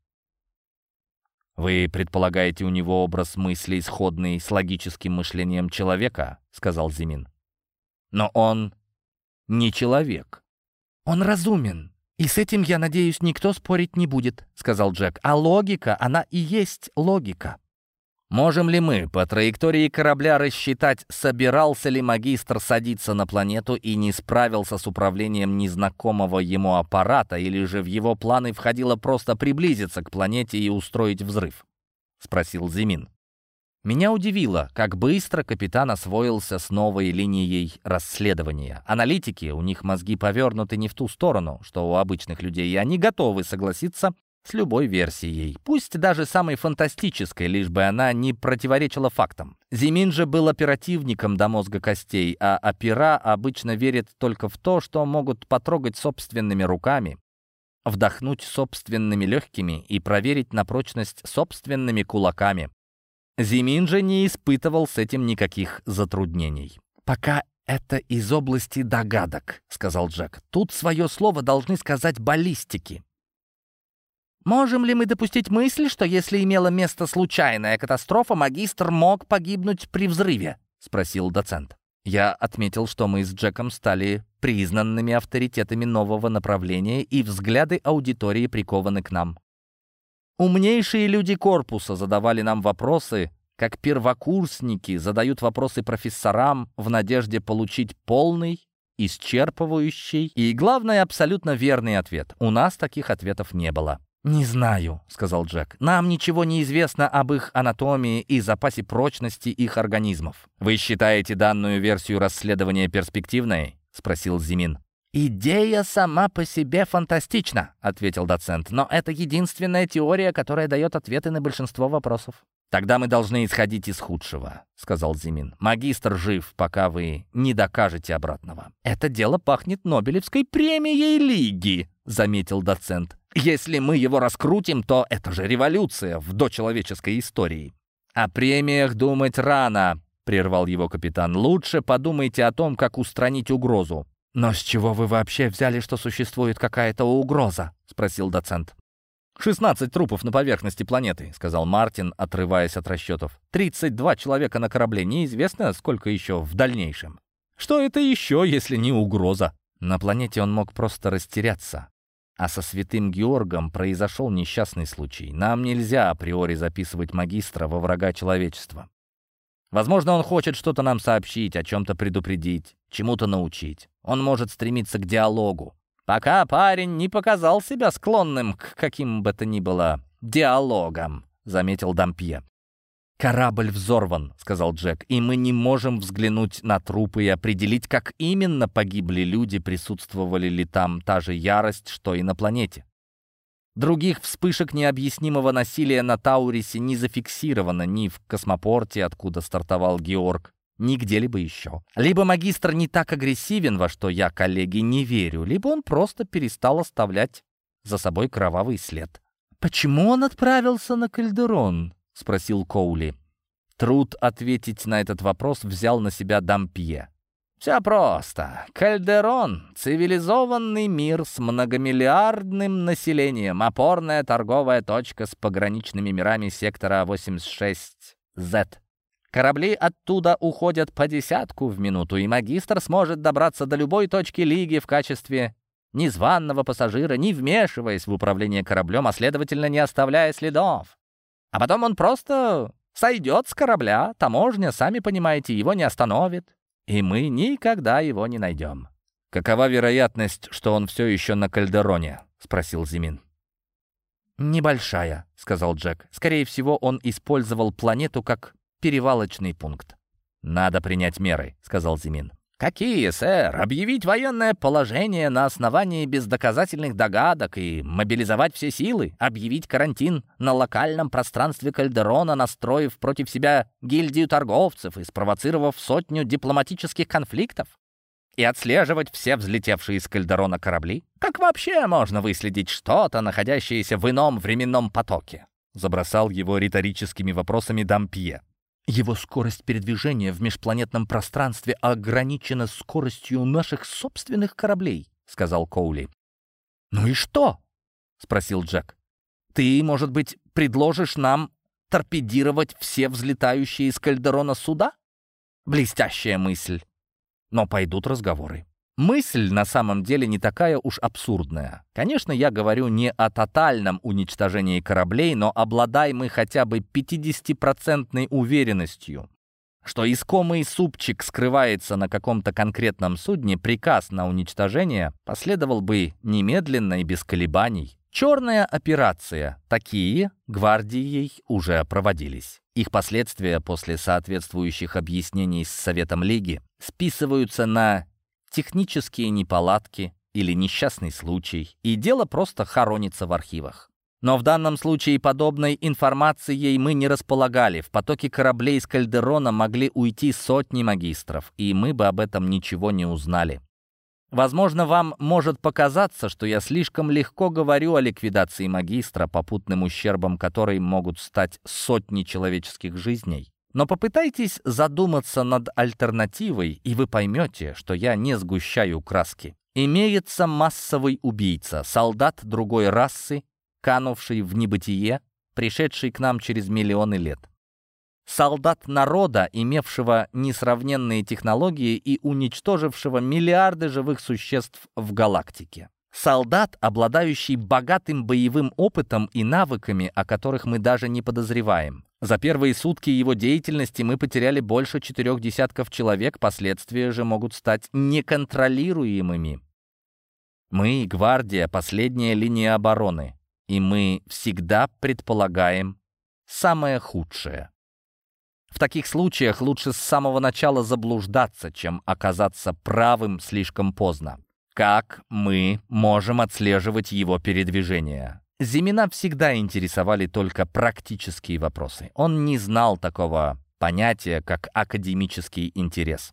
«Вы предполагаете у него образ мыслей, сходный с логическим мышлением человека?» — сказал Зимин. «Но он не человек. Он разумен. И с этим, я надеюсь, никто спорить не будет», — сказал Джек. «А логика, она и есть логика». «Можем ли мы по траектории корабля рассчитать, собирался ли магистр садиться на планету и не справился с управлением незнакомого ему аппарата, или же в его планы входило просто приблизиться к планете и устроить взрыв?» — спросил Зимин. Меня удивило, как быстро капитан освоился с новой линией расследования. Аналитики, у них мозги повернуты не в ту сторону, что у обычных людей, и они готовы согласиться с любой версией, пусть даже самой фантастической, лишь бы она не противоречила фактам. Зимин же был оперативником до мозга костей, а опера обычно верят только в то, что могут потрогать собственными руками, вдохнуть собственными легкими и проверить на прочность собственными кулаками. Зимин же не испытывал с этим никаких затруднений. «Пока это из области догадок», — сказал Джек. «Тут свое слово должны сказать баллистики». «Можем ли мы допустить мысль, что если имела место случайная катастрофа, магистр мог погибнуть при взрыве?» — спросил доцент. Я отметил, что мы с Джеком стали признанными авторитетами нового направления, и взгляды аудитории прикованы к нам. Умнейшие люди корпуса задавали нам вопросы, как первокурсники задают вопросы профессорам в надежде получить полный, исчерпывающий и, главное, абсолютно верный ответ. У нас таких ответов не было. «Не знаю», — сказал Джек. «Нам ничего не известно об их анатомии и запасе прочности их организмов». «Вы считаете данную версию расследования перспективной?» — спросил Зимин. «Идея сама по себе фантастична», — ответил доцент, «но это единственная теория, которая дает ответы на большинство вопросов». «Тогда мы должны исходить из худшего», — сказал Зимин. «Магистр жив, пока вы не докажете обратного». «Это дело пахнет Нобелевской премией Лиги», — заметил доцент. «Если мы его раскрутим, то это же революция в дочеловеческой истории». «О премиях думать рано», — прервал его капитан. «Лучше подумайте о том, как устранить угрозу». «Но с чего вы вообще взяли, что существует какая-то угроза?» — спросил доцент. 16 трупов на поверхности планеты», — сказал Мартин, отрываясь от расчетов. 32 человека на корабле. Неизвестно, сколько еще в дальнейшем. Что это еще, если не угроза? На планете он мог просто растеряться. А со Святым Георгом произошел несчастный случай. Нам нельзя априори записывать магистра во врага человечества. Возможно, он хочет что-то нам сообщить, о чем-то предупредить, чему-то научить. Он может стремиться к диалогу. Пока парень не показал себя склонным к каким бы то ни было диалогам, заметил Дампье. «Корабль взорван», — сказал Джек, «и мы не можем взглянуть на трупы и определить, как именно погибли люди, присутствовали ли там та же ярость, что и на планете. Других вспышек необъяснимого насилия на Таурисе не зафиксировано ни в космопорте, откуда стартовал Георг, ни где-либо еще. Либо магистр не так агрессивен, во что я, коллеги, не верю, либо он просто перестал оставлять за собой кровавый след». «Почему он отправился на Кальдерон?» — спросил Коули. Труд ответить на этот вопрос взял на себя Дампье. «Все просто. Кальдерон — цивилизованный мир с многомиллиардным населением, опорная торговая точка с пограничными мирами сектора 86Z. Корабли оттуда уходят по десятку в минуту, и магистр сможет добраться до любой точки Лиги в качестве незваного пассажира, не вмешиваясь в управление кораблем, а следовательно, не оставляя следов. А потом он просто сойдет с корабля, таможня, сами понимаете, его не остановит, и мы никогда его не найдем». «Какова вероятность, что он все еще на Кальдероне?» — спросил Зимин. «Небольшая», — сказал Джек. «Скорее всего, он использовал планету как перевалочный пункт». «Надо принять меры», — сказал Зимин. «Какие, сэр? Объявить военное положение на основании бездоказательных догадок и мобилизовать все силы? Объявить карантин на локальном пространстве Кальдерона, настроив против себя гильдию торговцев и спровоцировав сотню дипломатических конфликтов? И отслеживать все взлетевшие из Кальдерона корабли? Как вообще можно выследить что-то, находящееся в ином временном потоке?» Забросал его риторическими вопросами Дампье. «Его скорость передвижения в межпланетном пространстве ограничена скоростью наших собственных кораблей», — сказал Коули. «Ну и что?» — спросил Джек. «Ты, может быть, предложишь нам торпедировать все взлетающие из Кальдерона суда? Блестящая мысль. Но пойдут разговоры». Мысль на самом деле не такая уж абсурдная. Конечно, я говорю не о тотальном уничтожении кораблей, но обладай мы хотя бы 50% уверенностью, что искомый супчик скрывается на каком-то конкретном судне, приказ на уничтожение последовал бы немедленно и без колебаний. Черная операция. Такие гвардией уже проводились. Их последствия после соответствующих объяснений с Советом Лиги списываются на технические неполадки или несчастный случай, и дело просто хоронится в архивах. Но в данном случае подобной информацией мы не располагали. В потоке кораблей с Кальдерона могли уйти сотни магистров, и мы бы об этом ничего не узнали. Возможно, вам может показаться, что я слишком легко говорю о ликвидации магистра, попутным ущербом которой могут стать сотни человеческих жизней. Но попытайтесь задуматься над альтернативой, и вы поймете, что я не сгущаю краски. Имеется массовый убийца, солдат другой расы, канувший в небытие, пришедший к нам через миллионы лет. Солдат народа, имевшего несравненные технологии и уничтожившего миллиарды живых существ в галактике. Солдат, обладающий богатым боевым опытом и навыками, о которых мы даже не подозреваем. За первые сутки его деятельности мы потеряли больше 4 десятков человек, последствия же могут стать неконтролируемыми. Мы, гвардия, последняя линия обороны, и мы всегда предполагаем самое худшее. В таких случаях лучше с самого начала заблуждаться, чем оказаться правым слишком поздно. Как мы можем отслеживать его передвижение? Зимина всегда интересовали только практические вопросы. Он не знал такого понятия, как академический интерес.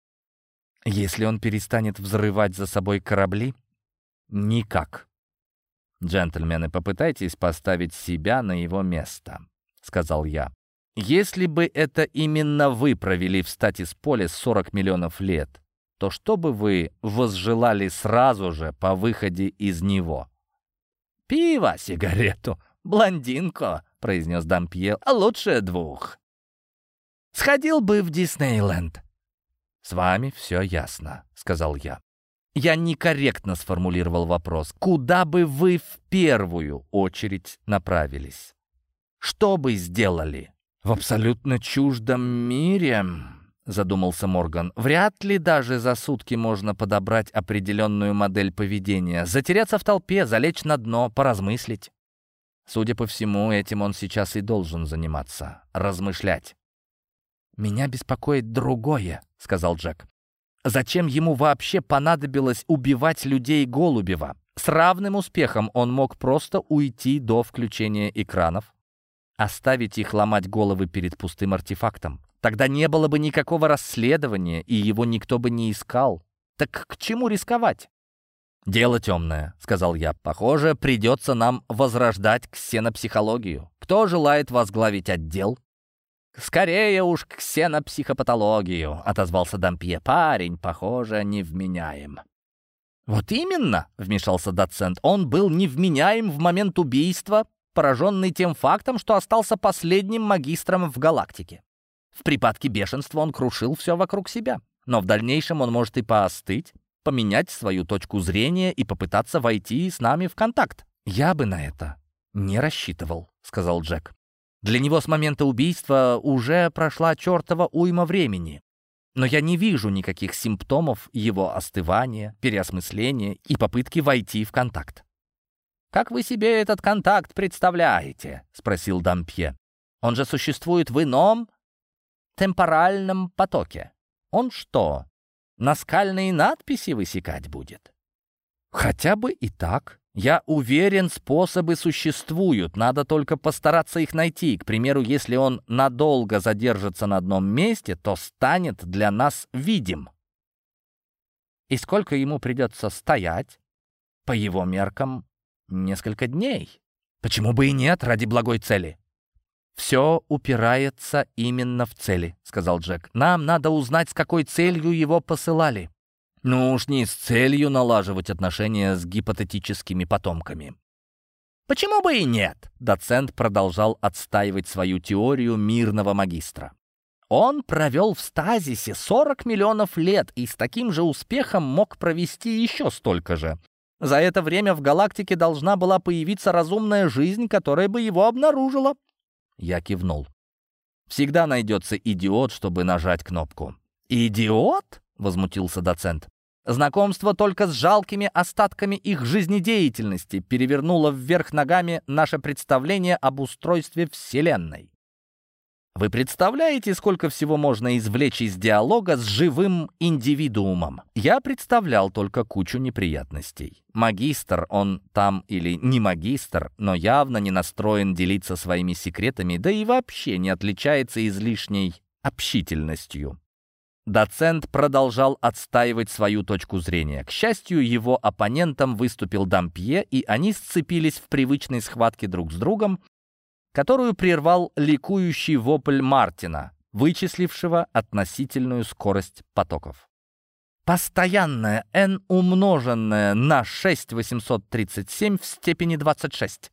Если он перестанет взрывать за собой корабли? Никак. «Джентльмены, попытайтесь поставить себя на его место», — сказал я. «Если бы это именно вы провели в статис-поле 40 миллионов лет, то что бы вы возжелали сразу же по выходе из него?» «Пиво, сигарету, блондинку», — произнес Дампье, — «а лучше 2. Сходил бы в Диснейленд». «С вами все ясно», — сказал я. Я некорректно сформулировал вопрос. Куда бы вы в первую очередь направились? Что бы сделали? «В абсолютно чуждом мире», — задумался Морган, «вряд ли даже за сутки можно подобрать определенную модель поведения, затеряться в толпе, залечь на дно, поразмыслить». Судя по всему, этим он сейчас и должен заниматься, размышлять. «Меня беспокоит другое», — сказал Джек. Зачем ему вообще понадобилось убивать людей Голубева? С равным успехом он мог просто уйти до включения экранов, оставить их ломать головы перед пустым артефактом. Тогда не было бы никакого расследования, и его никто бы не искал. Так к чему рисковать? «Дело темное», — сказал я. «Похоже, придется нам возрождать ксенопсихологию. Кто желает возглавить отдел?» «Скорее уж ксенопсихопатологию», — отозвался Дампье. «Парень, похоже, невменяем». «Вот именно», — вмешался доцент, — «он был невменяем в момент убийства, пораженный тем фактом, что остался последним магистром в галактике. В припадке бешенства он крушил все вокруг себя, но в дальнейшем он может и поостыть, поменять свою точку зрения и попытаться войти с нами в контакт». «Я бы на это не рассчитывал», — сказал Джек. «Для него с момента убийства уже прошла чертова уйма времени. Но я не вижу никаких симптомов его остывания, переосмысления и попытки войти в контакт». «Как вы себе этот контакт представляете?» — спросил Дампье. «Он же существует в ином темпоральном потоке. Он что, наскальные надписи высекать будет?» «Хотя бы и так. Я уверен, способы существуют, надо только постараться их найти. К примеру, если он надолго задержится на одном месте, то станет для нас видим». «И сколько ему придется стоять?» «По его меркам, несколько дней. Почему бы и нет, ради благой цели?» «Все упирается именно в цели», — сказал Джек. «Нам надо узнать, с какой целью его посылали». «Ну уж не с целью налаживать отношения с гипотетическими потомками». «Почему бы и нет?» — доцент продолжал отстаивать свою теорию мирного магистра. «Он провел в стазисе 40 миллионов лет и с таким же успехом мог провести еще столько же. За это время в галактике должна была появиться разумная жизнь, которая бы его обнаружила». Я кивнул. «Всегда найдется идиот, чтобы нажать кнопку». «Идиот?» — возмутился доцент. «Знакомство только с жалкими остатками их жизнедеятельности перевернуло вверх ногами наше представление об устройстве Вселенной. Вы представляете, сколько всего можно извлечь из диалога с живым индивидуумом? Я представлял только кучу неприятностей. Магистр, он там или не магистр, но явно не настроен делиться своими секретами, да и вообще не отличается излишней общительностью». Доцент продолжал отстаивать свою точку зрения. К счастью, его оппонентом выступил Дампье, и они сцепились в привычной схватке друг с другом, которую прервал ликующий вопль Мартина, вычислившего относительную скорость потоков. «Постоянное n умноженное на 6837 в степени 26».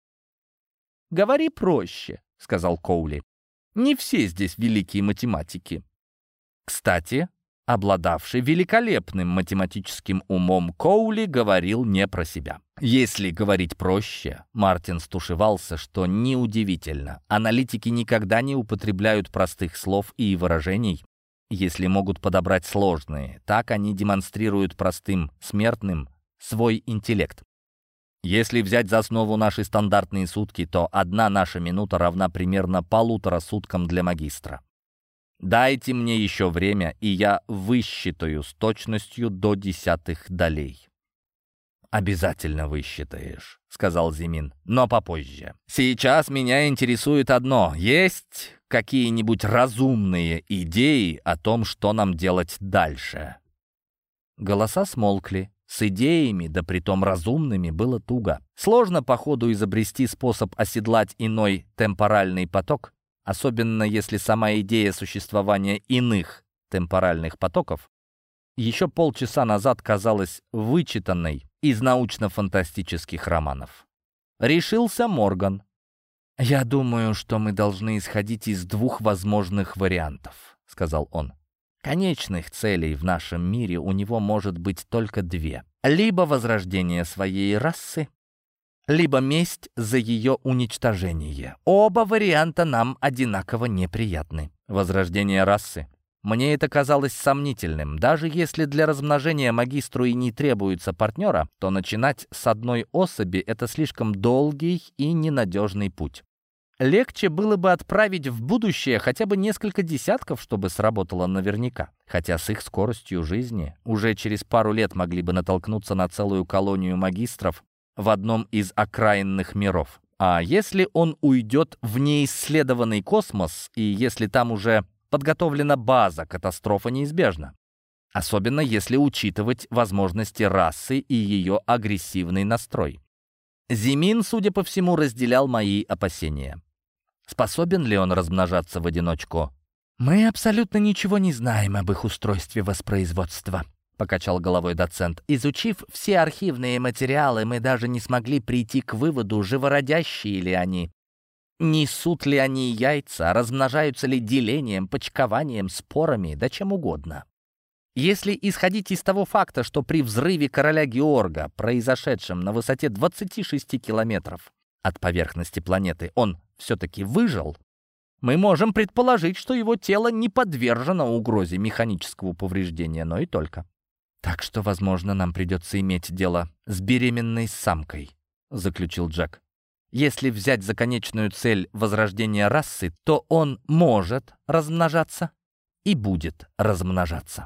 «Говори проще», — сказал Коули. «Не все здесь великие математики». Кстати, обладавший великолепным математическим умом Коули говорил не про себя. Если говорить проще, Мартин стушевался, что неудивительно. Аналитики никогда не употребляют простых слов и выражений, если могут подобрать сложные. Так они демонстрируют простым смертным свой интеллект. Если взять за основу наши стандартные сутки, то одна наша минута равна примерно 1,5 суткам для магистра. Дайте мне еще время, и я высчитаю с точностью до 10 долей». «Обязательно высчитаешь», — сказал Зимин, — «но попозже. Сейчас меня интересует одно. Есть какие-нибудь разумные идеи о том, что нам делать дальше?» Голоса смолкли. С идеями, да притом разумными, было туго. Сложно по ходу изобрести способ оседлать иной темпоральный поток, особенно если сама идея существования иных темпоральных потоков еще полчаса назад казалась вычитанной из научно-фантастических романов. Решился Морган. «Я думаю, что мы должны исходить из 2 возможных вариантов», — сказал он. «Конечных целей в нашем мире у него может быть только 2. Либо возрождение своей расы, либо месть за ее уничтожение. Оба варианта нам одинаково неприятны». «Возрождение расы?» Мне это казалось сомнительным. Даже если для размножения магистру и не требуется партнера, то начинать с одной особи — это слишком долгий и ненадежный путь. Легче было бы отправить в будущее хотя бы несколько десятков, чтобы сработало наверняка. Хотя с их скоростью жизни уже через пару лет могли бы натолкнуться на целую колонию магистров в одном из окраинных миров. А если он уйдет в неисследованный космос, и если там уже подготовлена база, катастрофа неизбежна. Особенно если учитывать возможности расы и ее агрессивный настрой. Зимин, судя по всему, разделял мои опасения. Способен ли он размножаться в одиночку? «Мы абсолютно ничего не знаем об их устройстве воспроизводства», — покачал головой доцент. «Изучив все архивные материалы, мы даже не смогли прийти к выводу, живородящие ли они. Несут ли они яйца, размножаются ли делением, почкованием, спорами, да чем угодно. Если исходить из того факта, что при взрыве короля Георга, произошедшем на высоте 26 километров от поверхности планеты, он все-таки выжил, мы можем предположить, что его тело не подвержено угрозе механического повреждения, но и только. Так что, возможно, нам придется иметь дело с беременной самкой», — заключил Джек. «Если взять за конечную цель возрождения расы, то он может размножаться и будет размножаться».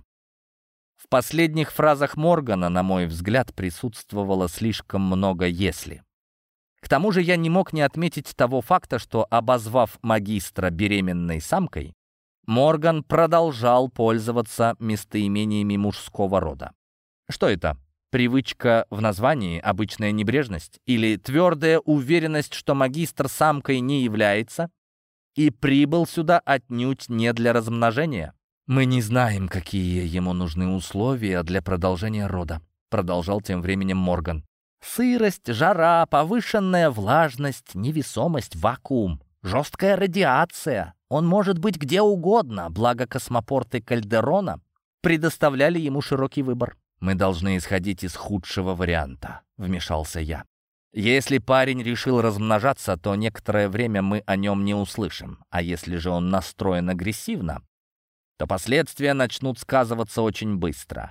В последних фразах Моргана, на мой взгляд, присутствовало слишком много «если». К тому же я не мог не отметить того факта, что, обозвав магистра беременной самкой, Морган продолжал пользоваться местоимениями мужского рода. Что это? Привычка в названии, обычная небрежность? Или твердая уверенность, что магистр самкой не является и прибыл сюда отнюдь не для размножения? «Мы не знаем, какие ему нужны условия для продолжения рода», продолжал тем временем Морган. «Сырость, жара, повышенная влажность, невесомость, вакуум, жесткая радиация. Он может быть где угодно, благо космопорты Кальдерона предоставляли ему широкий выбор». «Мы должны исходить из худшего варианта», — вмешался я. «Если парень решил размножаться, то некоторое время мы о нем не услышим. А если же он настроен агрессивно, то последствия начнут сказываться очень быстро.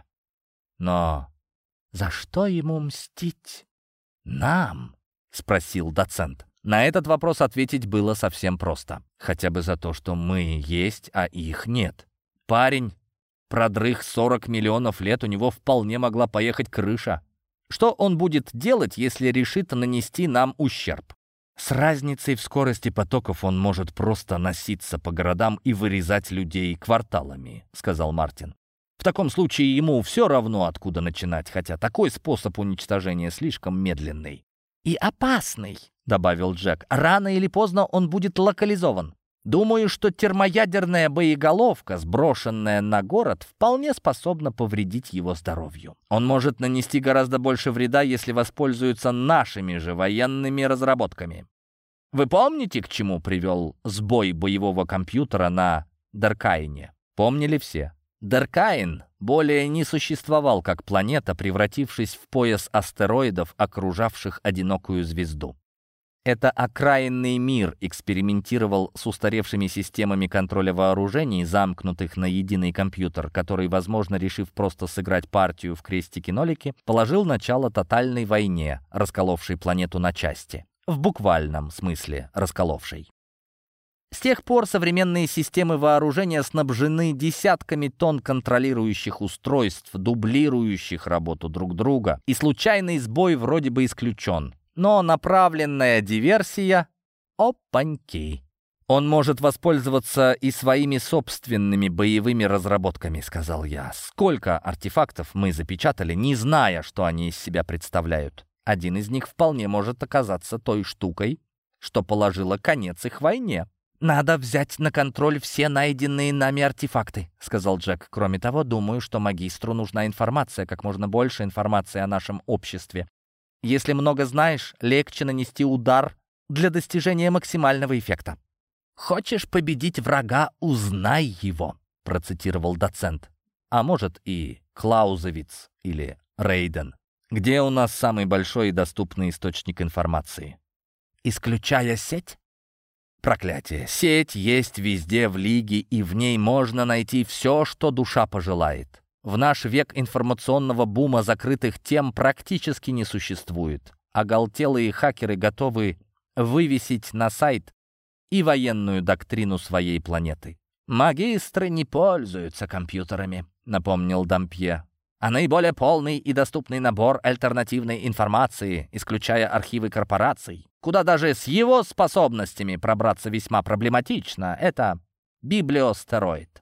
Но за что ему мстить? Нам?» — спросил доцент. На этот вопрос ответить было совсем просто. Хотя бы за то, что мы есть, а их нет. Парень продрых 40 миллионов лет, у него вполне могла поехать крыша. Что он будет делать, если решит нанести нам ущерб? С разницей в скорости потоков он может просто носиться по городам и вырезать людей кварталами, сказал Мартин. В таком случае ему все равно, откуда начинать, хотя такой способ уничтожения слишком медленный. «И опасный», — добавил Джек. «Рано или поздно он будет локализован. Думаю, что термоядерная боеголовка, сброшенная на город, вполне способна повредить его здоровью. Он может нанести гораздо больше вреда, если воспользуется нашими же военными разработками. Вы помните, к чему привел сбой боевого компьютера на Даркаине?» Помнили все. Даркаин более не существовал как планета, превратившись в пояс астероидов, окружавших одинокую звезду. Это окраинный мир экспериментировал с устаревшими системами контроля вооружений, замкнутых на единый компьютер, который, возможно, решив просто сыграть партию в крестики-нолики, положил начало тотальной войне, расколовшей планету на части. В буквальном смысле расколовшей. С тех пор современные системы вооружения снабжены десятками тонн контролирующих устройств, дублирующих работу друг друга, и случайный сбой вроде бы исключен. Но направленная диверсия — опаньки. «Он может воспользоваться и своими собственными боевыми разработками», — сказал я. «Сколько артефактов мы запечатали, не зная, что они из себя представляют. Один из них вполне может оказаться той штукой, что положила конец их войне». «Надо взять на контроль все найденные нами артефакты», — сказал Джек. «Кроме того, думаю, что магистру нужна информация, как можно больше информации о нашем обществе. Если много знаешь, легче нанести удар для достижения максимального эффекта». «Хочешь победить врага, узнай его», — процитировал доцент. А может и Клаузевиц или Рейден. «Где у нас самый большой и доступный источник информации?» «Исключая сеть?» Проклятие. Сеть есть везде в лиге, и в ней можно найти все, что душа пожелает. В наш век информационного бума закрытых тем практически не существует. Оголтелые хакеры готовы вывесить на сайт и военную доктрину своей планеты. «Магистры не пользуются компьютерами», — напомнил Дампье. «А наиболее полный и доступный набор альтернативной информации, исключая архивы корпораций, куда даже с его способностями пробраться весьма проблематично, это библиостероид».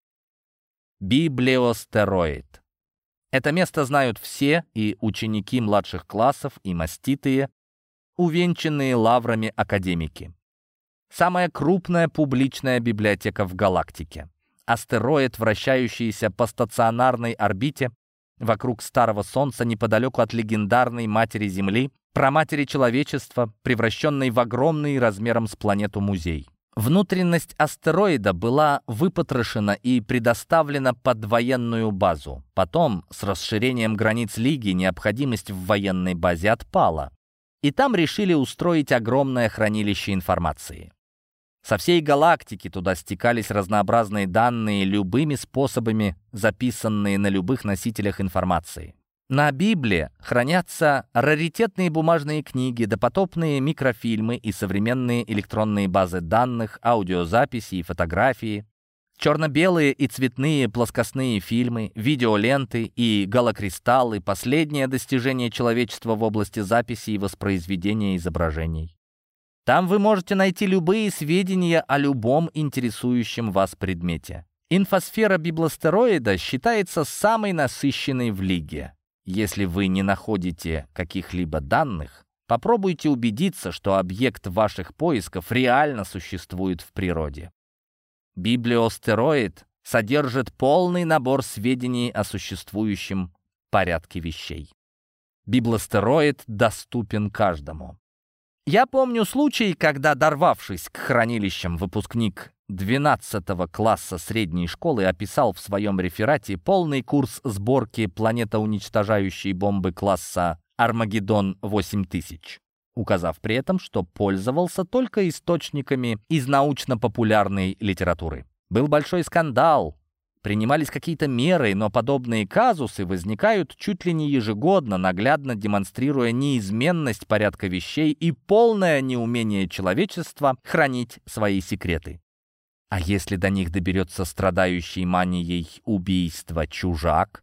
Библиостероид. Это место знают все, и ученики младших классов, и маститые, увенчанные лаврами академики. Самая крупная публичная библиотека в галактике. Астероид, вращающийся по стационарной орбите вокруг Старого Солнца неподалеку от легендарной матери Земли, праматери человечества, превращенной в огромный размером с планету музей. Внутренность астероида была выпотрошена и предоставлена под военную базу. Потом, с расширением границ Лиги, необходимость в военной базе отпала. И там решили устроить огромное хранилище информации. Со всей галактики туда стекались разнообразные данные, любыми способами записанные на любых носителях информации. На Библии хранятся раритетные бумажные книги, допотопные микрофильмы и современные электронные базы данных, аудиозаписи и фотографии, черно-белые и цветные плоскостные фильмы, видеоленты и голокристаллы — последнее достижение человечества в области записи и воспроизведения изображений. Там вы можете найти любые сведения о любом интересующем вас предмете. Инфосфера библиостероида считается самой насыщенной в Лиге. Если вы не находите каких-либо данных, попробуйте убедиться, что объект ваших поисков реально существует в природе. Библиостероид содержит полный набор сведений о существующем порядке вещей. Библиостероид доступен каждому. Я помню случай, когда, дорвавшись к хранилищам, выпускник 12 класса средней школы описал в своем реферате полный курс сборки планетоуничтожающей бомбы класса «Армагеддон-8000», указав при этом, что пользовался только источниками из научно-популярной литературы. Был большой скандал, принимались какие-то меры, но подобные казусы возникают чуть ли не ежегодно, наглядно демонстрируя неизменность порядка вещей и полное неумение человечества хранить свои секреты. А если до них доберется страдающий манией убийства чужак?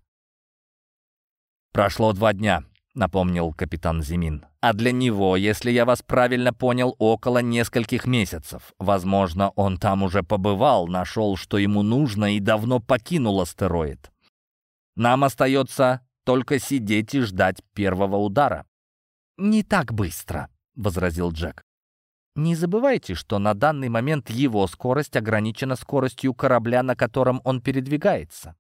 «Прошло 2 дня», — напомнил капитан Зимин. «А для него, если я вас правильно понял, около нескольких месяцев. Возможно, он там уже побывал, нашел, что ему нужно, и давно покинул астероид. Нам остается только сидеть и ждать первого удара». «Не так быстро», — возразил Джек. «Не забывайте, что на данный момент его скорость ограничена скоростью корабля, на котором он передвигается.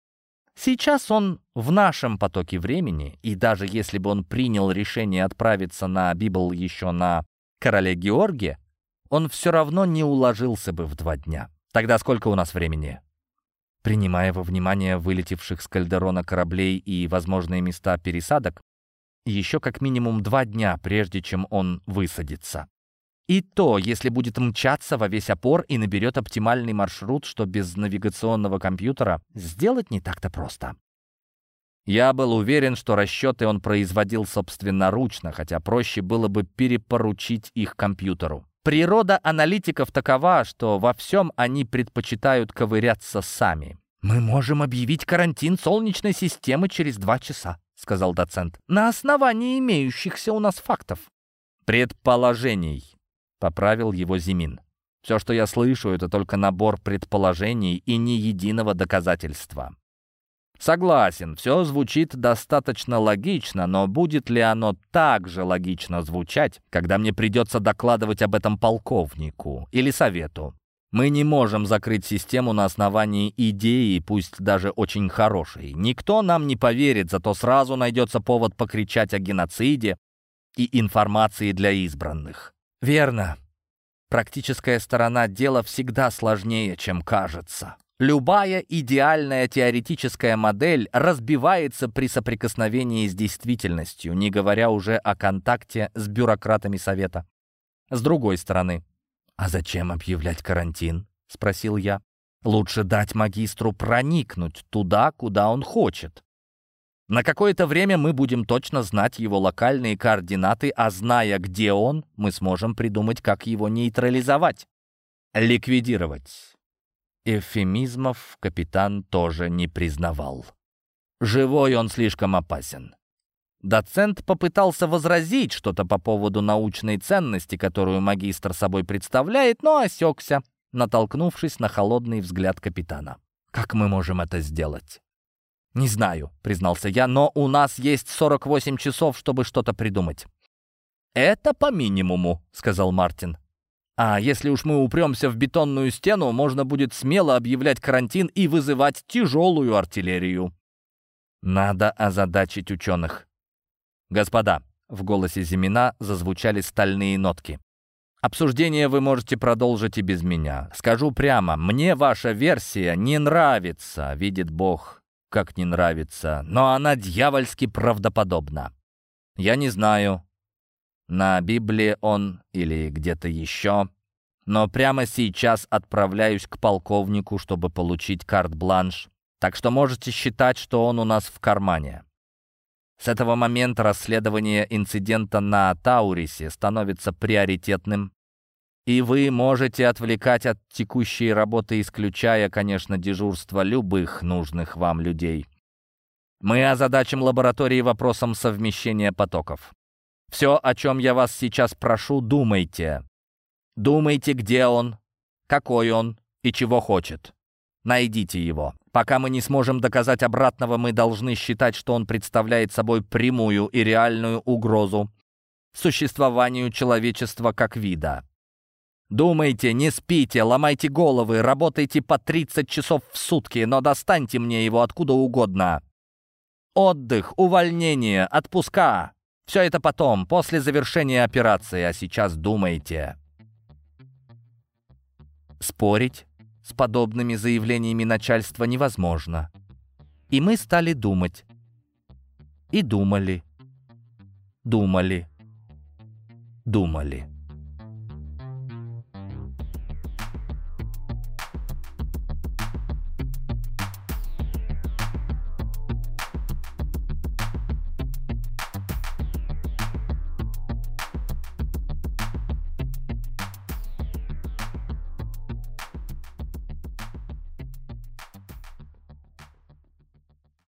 Сейчас он в нашем потоке времени, и даже если бы он принял решение отправиться на Библ еще на Короле Георге, он все равно не уложился бы в 2 дня. Тогда сколько у нас времени?» Принимая во внимание вылетевших с Кальдерона кораблей и возможные места пересадок, еще как минимум 2 дня, прежде чем он высадится. И то, если будет мчаться во весь опор и наберет оптимальный маршрут, что без навигационного компьютера сделать не так-то просто. Я был уверен, что расчеты он производил собственноручно, хотя проще было бы перепоручить их компьютеру. Природа аналитиков такова, что во всем они предпочитают ковыряться сами. «Мы можем объявить карантин Солнечной системы через 2 часа», — сказал доцент, «на основании имеющихся у нас фактов». «Предположений», — поправил его Зимин. «Все, что я слышу, это только набор предположений и ни единого доказательства». Согласен, все звучит достаточно логично, но будет ли оно так же логично звучать, когда мне придется докладывать об этом полковнику или совету? Мы не можем закрыть систему на основании идеи, пусть даже очень хорошей. Никто нам не поверит, зато сразу найдется повод покричать о геноциде и информации для избранных. Верно. Практическая сторона дела всегда сложнее, чем кажется. Любая идеальная теоретическая модель разбивается при соприкосновении с действительностью, не говоря уже о контакте с бюрократами Совета. С другой стороны, «А зачем объявлять карантин?» — спросил я. «Лучше дать магистру проникнуть туда, куда он хочет. На какое-то время мы будем точно знать его локальные координаты, а зная, где он, мы сможем придумать, как его нейтрализовать, ликвидировать». Эвфемизмов капитан тоже не признавал. Живой он слишком опасен. Доцент попытался возразить что-то по поводу научной ценности, которую магистр собой представляет, но осекся, натолкнувшись на холодный взгляд капитана. «Как мы можем это сделать?» «Не знаю», — признался я, «но у нас есть 48 часов, чтобы что-то придумать». «Это по минимуму», — сказал Мартин. «А если уж мы упремся в бетонную стену, можно будет смело объявлять карантин и вызывать тяжелую артиллерию». «Надо озадачить ученых». «Господа», — в голосе Зимина зазвучали стальные нотки, «обсуждение вы можете продолжить и без меня. Скажу прямо, мне ваша версия не нравится, видит Бог, как не нравится, но она дьявольски правдоподобна. Я не знаю, на Библии он или где-то еще, но прямо сейчас отправляюсь к полковнику, чтобы получить карт-бланш, так что можете считать, что он у нас в кармане. С этого момента расследование инцидента на Таурисе становится приоритетным, и вы можете отвлекать от текущей работы, исключая, конечно, дежурство любых нужных вам людей. Мы озадачим лаборатории вопросом совмещения потоков. Все, о чем я вас сейчас прошу, думайте. Думайте, где он, какой он и чего хочет. Найдите его. Пока мы не сможем доказать обратного, мы должны считать, что он представляет собой прямую и реальную угрозу существованию человечества как вида. Думайте, не спите, ломайте головы, работайте по 30 часов в сутки, но достаньте мне его откуда угодно. Отдых, увольнение, отпуска — все это потом, после завершения операции, а сейчас думайте». Спорить с подобными заявлениями начальства невозможно. И мы стали думать. И думали. Думали.